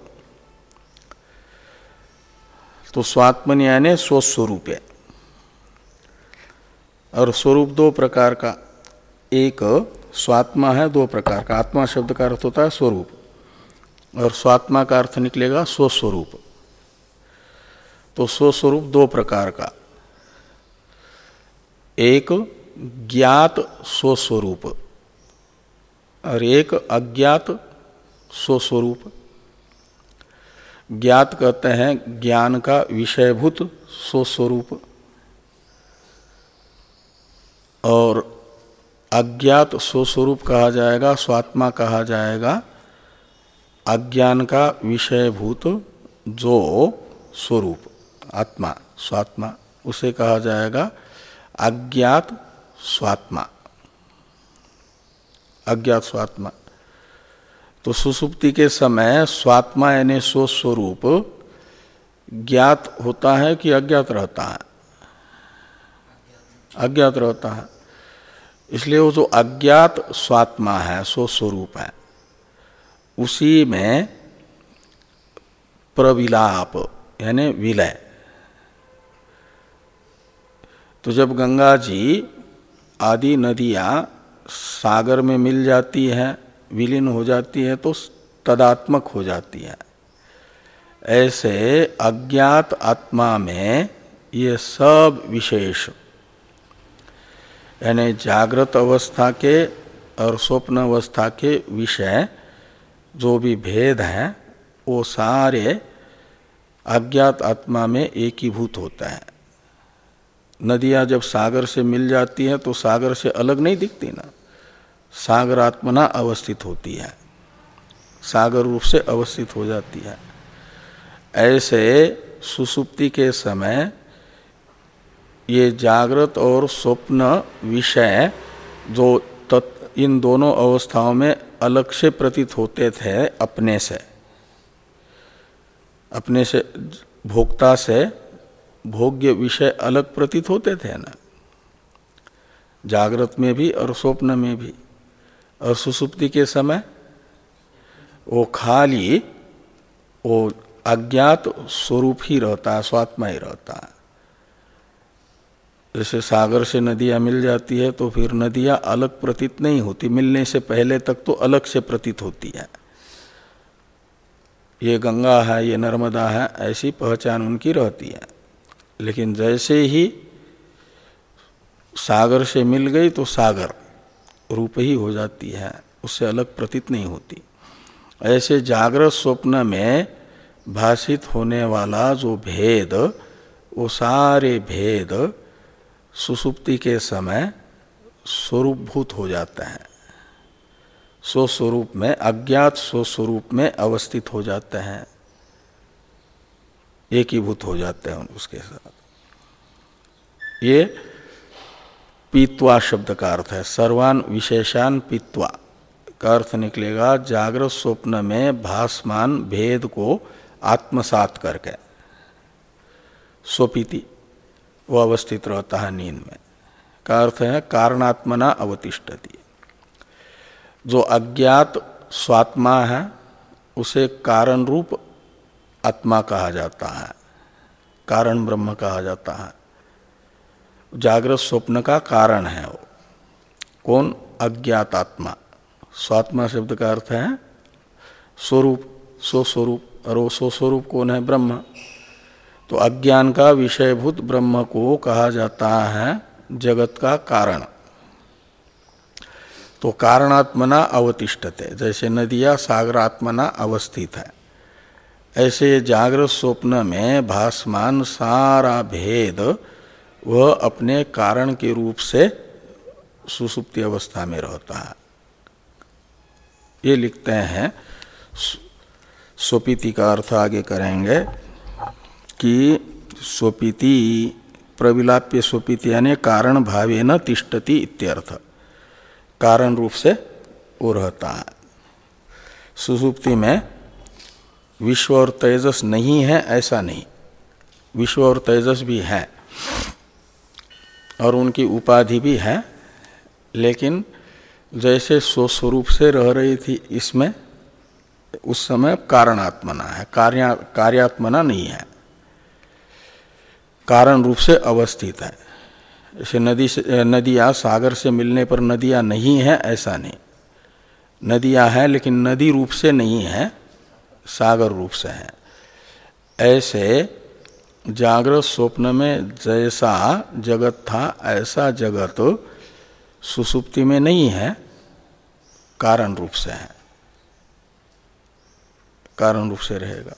तो स्वात्मनि यानी स्वस्वरूप है, और स्वरूप दो प्रकार का, एक स्वात्मा है दो प्रकार का। आत्मा शब्द का अर्थ होता है स्वरूप, और स्वात्मा का अर्थ निकलेगा स्वस्वरूप। तो स्वस्वरूप दो प्रकार का, एक ज्ञात स्वस्वरूप और एक अज्ञात स्वस्वरूप। ज्ञात कहते हैं ज्ञान का विषयभूत स्वस्वरूप, और अज्ञात स्वस्वरूप कहा जाएगा, स्वात्मा कहा जाएगा अज्ञान का विषयभूत जो स्वरूप आत्मा स्वात्मा, उसे कहा जाएगा अज्ञात स्वात्मा, अज्ञात स्वात्मा। तो सुसुप्ति के समय स्वात्मा यानी स्वस्वरूप ज्ञात होता है कि अज्ञात रहता है? अज्ञात रहता है। इसलिए वो जो अज्ञात स्वात्मा है, स्वस्वरूप है, उसी में प्रविलाप यानी विलय। तो जब गंगा जी आदि नदियां सागर में मिल जाती है, विलीन हो जाती है, तो तदात्मक हो जाती है। ऐसे अज्ञात आत्मा में ये सब विशेष यानी जागृत अवस्था के और स्वप्न अवस्था के विषय जो भी भेद हैं वो सारे अज्ञात आत्मा में एकीभूत होता है। नदियां जब सागर से मिल जाती हैं तो सागर से अलग नहीं दिखती ना, सागर आत्मना अवस्थित होती है, सागर रूप से अवस्थित हो जाती है। ऐसे सुसुप्ति के समय ये जागृत और स्वप्न विषय जो तत् इन दोनों अवस्थाओं में अलग से प्रतीत होते थे, अपने से अपने से भोक्ता से भोग्य विषय अलग प्रतीत होते थे ना, जागृत में भी और स्वप्न में भी। और सुसुप्ति के समय वो खाली वो अज्ञात स्वरूप ही रहता है, स्वात्मा ही रहता है। जैसे सागर से नदियां मिल जाती है तो फिर नदियां अलग प्रतीत नहीं होती, मिलने से पहले तक तो अलग से प्रतीत होती है। ये गंगा है, ये नर्मदा है, ऐसी पहचान उनकी रहती है। लेकिन जैसे ही सागर से मिल गई तो सागर रूप ही हो जाती है, उससे अलग प्रतीत नहीं होती। ऐसे जागृत स्वप्न में भाषित होने वाला जो भेद, वो सारे भेद सुसुप्ति के समय स्वरूपभूत हो जाता है, स्वस्वरूप में, अज्ञात स्वस्वरूप में अवस्थित हो जाते हैं, एकीभूत हो जाते हैं उसके साथ। ये पीत्वा शब्द का अर्थ है। सर्वान विशेषान पीत्वा का अर्थ निकलेगा जागृत स्वप्न में भासमान भेद को आत्मसात करके, स्वपीति वो अवस्थित रहता है नींद में, का अर्थ है कारणात्मना अवतिष्ठति। जो अज्ञात स्वात्मा है उसे कारण रूप आत्मा कहा जाता है, कारण ब्रह्म कहा जाता है। जागृत स्वप्न का कारण है वो कौन? अज्ञात आत्मा। स्वात्मा शब्द का अर्थ है स्वरूप, सो स्वरूप, और वो सो स्वरूप कौन है? ब्रह्म। तो अज्ञान का विषयभूत ब्रह्म को कहा जाता है जगत का कारण। तो कारणात्मना अवतिष्ठते, जैसे नदियाँ सागरात्मना अवस्थित है, ऐसे जागृत स्वप्न में भासमान सारा भेद वह अपने कारण के रूप से सुसुप्ति अवस्था में रहता है। ये लिखते हैं, स्वपिति का अर्थ आगे करेंगे कि स्वपिति प्रविलाप्य स्वपिति यानी कारण भावेन तिष्ठति इत्यर्थ, कारण रूप से वो रहता है। सुसुप्ति में विश्व और तेजस नहीं है ऐसा नहीं, विश्व और तेजस भी है और उनकी उपाधि भी है, लेकिन जैसे स्वस्वरूप से रह रही थी इसमें, उस समय कारणात्मना है, कार्या कार्यात्मना नहीं है, कारण रूप से अवस्थित है। जैसे नदी से नदियाँ सागर से मिलने पर नदियाँ नहीं है ऐसा नहीं, नदियाँ हैं लेकिन नदी रूप से नहीं है, सागर रूप से है। ऐसे जागृत स्वप्न में जैसा जगत था ऐसा जगत सुसुप्ति में नहीं है, कारण रूप से है, कारण रूप से रहेगा।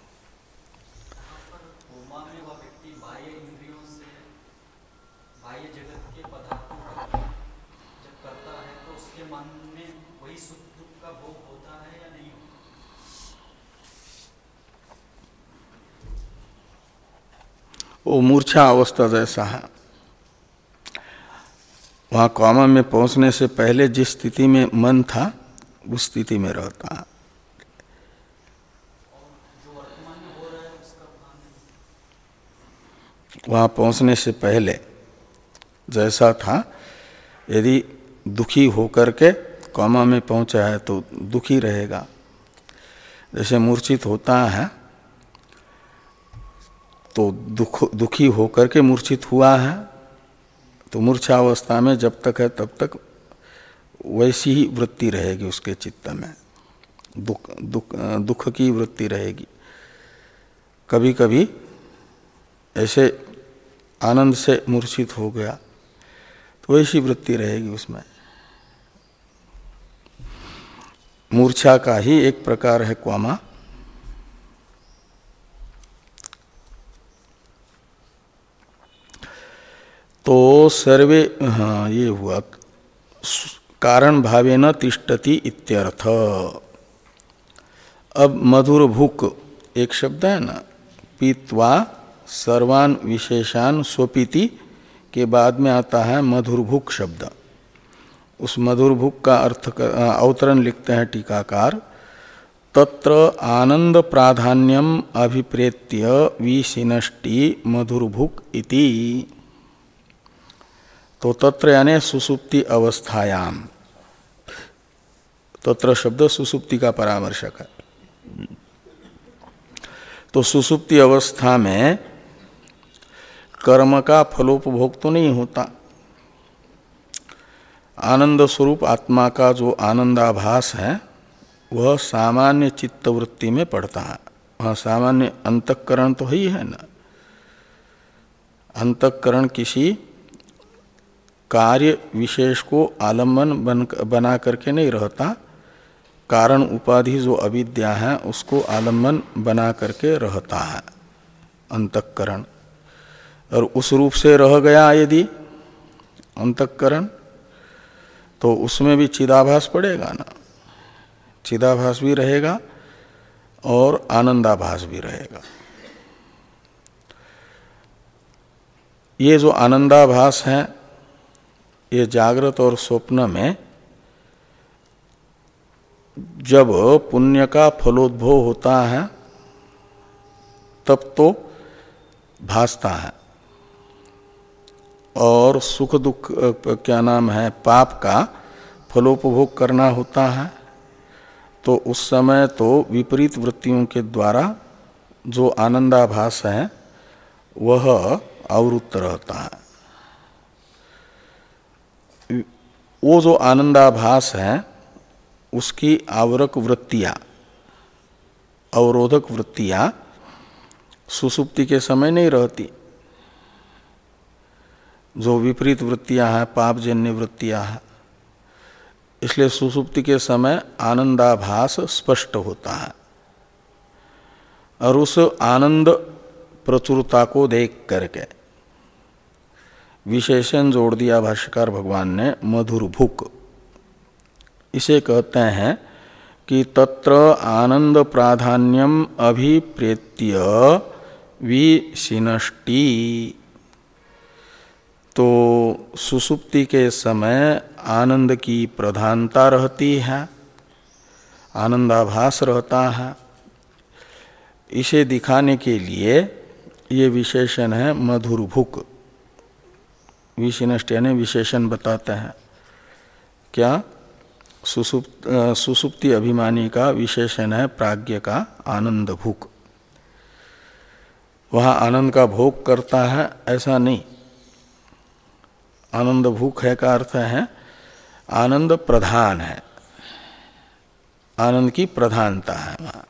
कोमा में वह व्यक्ति बाह्य इंद्रियों से बाह्य जगत के पदार्थों का जब करता है तो उसके मन में वही सुख दुख का भोग होता है या नहीं? वो मूर्छा अवस्था जैसा है। वहाँ कॉमा में पहुँचने से पहले जिस स्थिति में मन था उस स्थिति में रहता है। वहाँ पहुँचने से पहले जैसा था, यदि दुखी होकर के कॉमा में पहुँचा है तो दुखी रहेगा। जैसे मूर्छित होता है तो दुख दुखी होकर के मूर्छित हुआ है, तो मूर्छा अवस्था में जब तक है तब तक वैसी ही वृत्ति रहेगी उसके चित्त में, दुख दुख दुख की वृत्ति रहेगी। कभी कभी ऐसे आनंद से मूर्छित हो गया तो वैसी वृत्ति रहेगी उसमें। मूर्छा का ही एक प्रकार है क्वामा। तो सर्वे, हाँ ये हुआ कारण भावेन तिष्ठति इत्यर्थ। अब मधुर भुक एक शब्द है ना, पीत्वा सर्वान विशेषान स्वपिति के बाद में आता है मधुर भुक शब्द। उस मधुर भुक का अर्थ अवतरण लिखते हैं टीकाकार, तत्र आनंद प्राधान्यम अभिप्रेत्य विशिनष्टि मधुर भुक इति। तो तत्र यानी सुसुप्ति अवस्थायाम, तत्र शब्द सुसुप्ति का परामर्शक है। तो सुसुप्ति अवस्था में कर्म का फलोपभोग तो नहीं होता, आनंद स्वरूप आत्मा का जो आनंदाभास है वह सामान्य चित्तवृत्ति में पड़ता है। वहाँ सामान्य अंतःकरण तो ही है ना, अंतःकरण किसी कार्य विशेष को आलम्बन बन बना करके नहीं रहता, कारण उपाधि जो अविद्या है उसको आलम्बन बना करके रहता है अंतःकरण। और उस रूप से रह गया यदि अंतःकरण तो उसमें भी चिदाभास पड़ेगा ना, चिदाभास भी रहेगा और आनंदाभास भी रहेगा। ये जो आनंदाभास है ये जागृत और स्वप्न में जब पुण्य का फलोद्भव होता है तब तो भासता है, और सुख दुख क्या नाम है पाप का फलोपभोग करना होता है, तो उस समय तो विपरीत वृत्तियों के द्वारा जो आनंदाभास है वह आवृत्त रहता है। वो जो आनंदाभास है उसकी आवरक वृत्तियां, अवरोधक वृत्तियां सुसुप्ति के समय नहीं रहती। जो विपरीत वृत्तियां हैं, पापजन्य वृत्तियां हैं, इसलिए सुसुप्ति के समय आनंदाभास स्पष्ट होता है। और उस आनंद प्रचुरता को देख करके विशेषण जोड़ दिया भाष्यकार भगवान ने, मधुर भुक। इसे कहते हैं कि तत्र आनंद प्राधान्यम अभिप्रेत्य विशिनष्टि। तो सुसुप्ति के समय आनंद की प्रधानता रहती है, आनंदाभास रहता है। इसे दिखाने के लिए ये विशेषण है मधुर भुक। विशिनष्ट यानी विशेषण बताते हैं क्या? सुसुप्त सुसुप्ति अभिमानी का विशेषण है प्राज्ञ का आनंद भुक। वहाँ आनंद का भोग करता है ऐसा नहीं। आनंद भूख है का अर्थ है आनंद प्रधान है, आनंद की प्रधानता है वहाँ।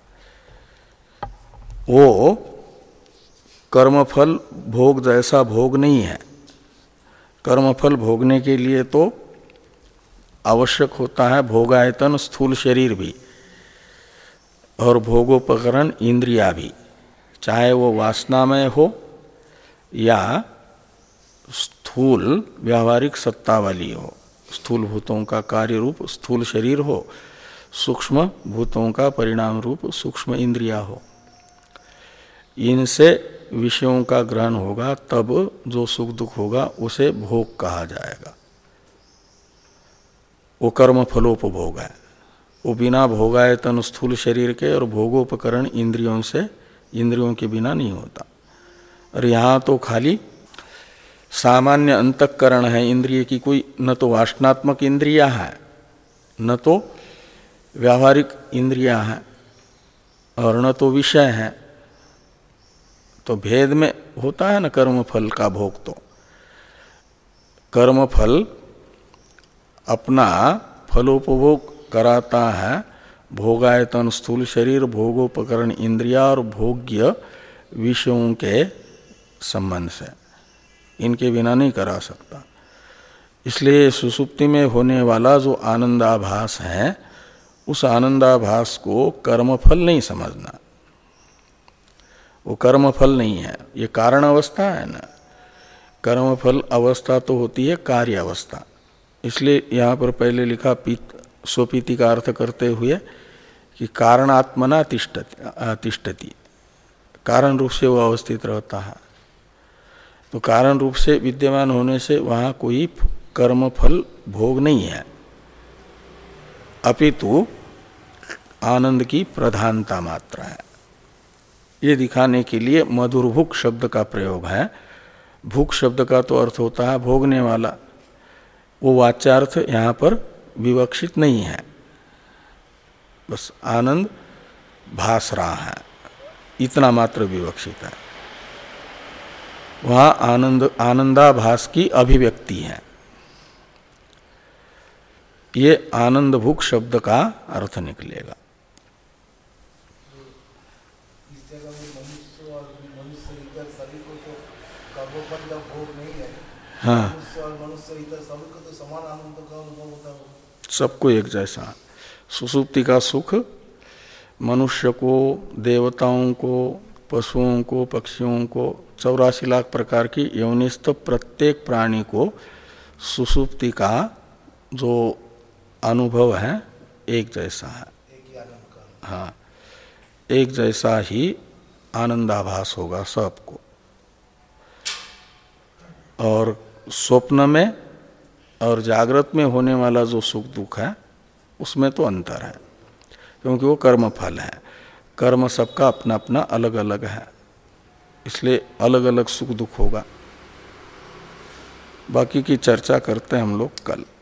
वो कर्मफल भोग जैसा भोग नहीं है। कर्मफल भोगने के लिए तो आवश्यक होता है भोगायतन स्थूल शरीर भी और भोगोपकरण इंद्रिया भी, चाहे वो वासनामय हो या स्थूल व्यावहारिक सत्ता वाली हो। स्थूल भूतों का कार्य रूप स्थूल शरीर हो, सूक्ष्म भूतों का परिणाम रूप सूक्ष्म इंद्रिया हो। इनसे विषयों का ग्रहण होगा तब जो सुख दुख होगा उसे भोग कहा जाएगा। वो कर्म फलोपभोग है। वो बिना भोगायतन स्थूल शरीर के और भोगोपकरण इंद्रियों से, इंद्रियों के बिना नहीं होता। और यहाँ तो खाली सामान्य अंतःकरण है इंद्रिय की, कोई न तो वासनात्मक इंद्रिया है न तो व्यावहारिक इंद्रिया है और न तो विषय है। तो भेद में होता है न कर्मफल का भोग। तो कर्मफल अपना फलोपभोग कराता है भोगायतन स्थूल शरीर, भोगोपकरण इंद्रिया और भोग्य विषयों के संबंध से। इनके बिना नहीं करा सकता। इसलिए सुसुप्ति में होने वाला जो आनंदाभास है उस आनंदाभास को कर्मफल नहीं समझना। वो कर्मफल नहीं है, ये कारण अवस्था है ना। कर्मफल अवस्था तो होती है कार्य अवस्था। इसलिए यहाँ पर पहले लिखा पीत स्वपीति का अर्थ करते हुए कि कारणात्मना तिष्ठति तिष्ठति, कारण रूप से वो अवस्थित रहता है। तो कारण रूप से विद्यमान होने से वहाँ कोई कर्मफल भोग नहीं है, अपितु आनंद की प्रधानता मात्र है। ये दिखाने के लिए मधुर भुक शब्द का प्रयोग है। भुक शब्द का तो अर्थ होता है भोगने वाला। वो वाच्यार्थ यहाँ पर विवक्षित नहीं है, बस आनंद भास रहा है इतना मात्र विवक्षित है। वहाँ आनंद आनंदाभास की अभिव्यक्ति है। ये आनंद भुक शब्द का अर्थ निकलेगा। हाँ, सबको एक जैसा। सुसुप्ति का सुख मनुष्य को, देवताओं को, पशुओं को, पक्षियों को, चौरासी लाख प्रकार की यौनिस्थ प्रत्येक प्राणी को सुसुप्ति का जो अनुभव है एक जैसा है। हाँ, एक जैसा ही आनंदाभास होगा सबको। और स्वप्न में और जागृत में होने वाला जो सुख दुख है उसमें तो अंतर है, क्योंकि वो कर्म फल है। कर्म सबका अपना अपना अलग अलग है, इसलिए अलग अलग सुख दुख होगा। बाकी की चर्चा करते हैं हम लोग कल।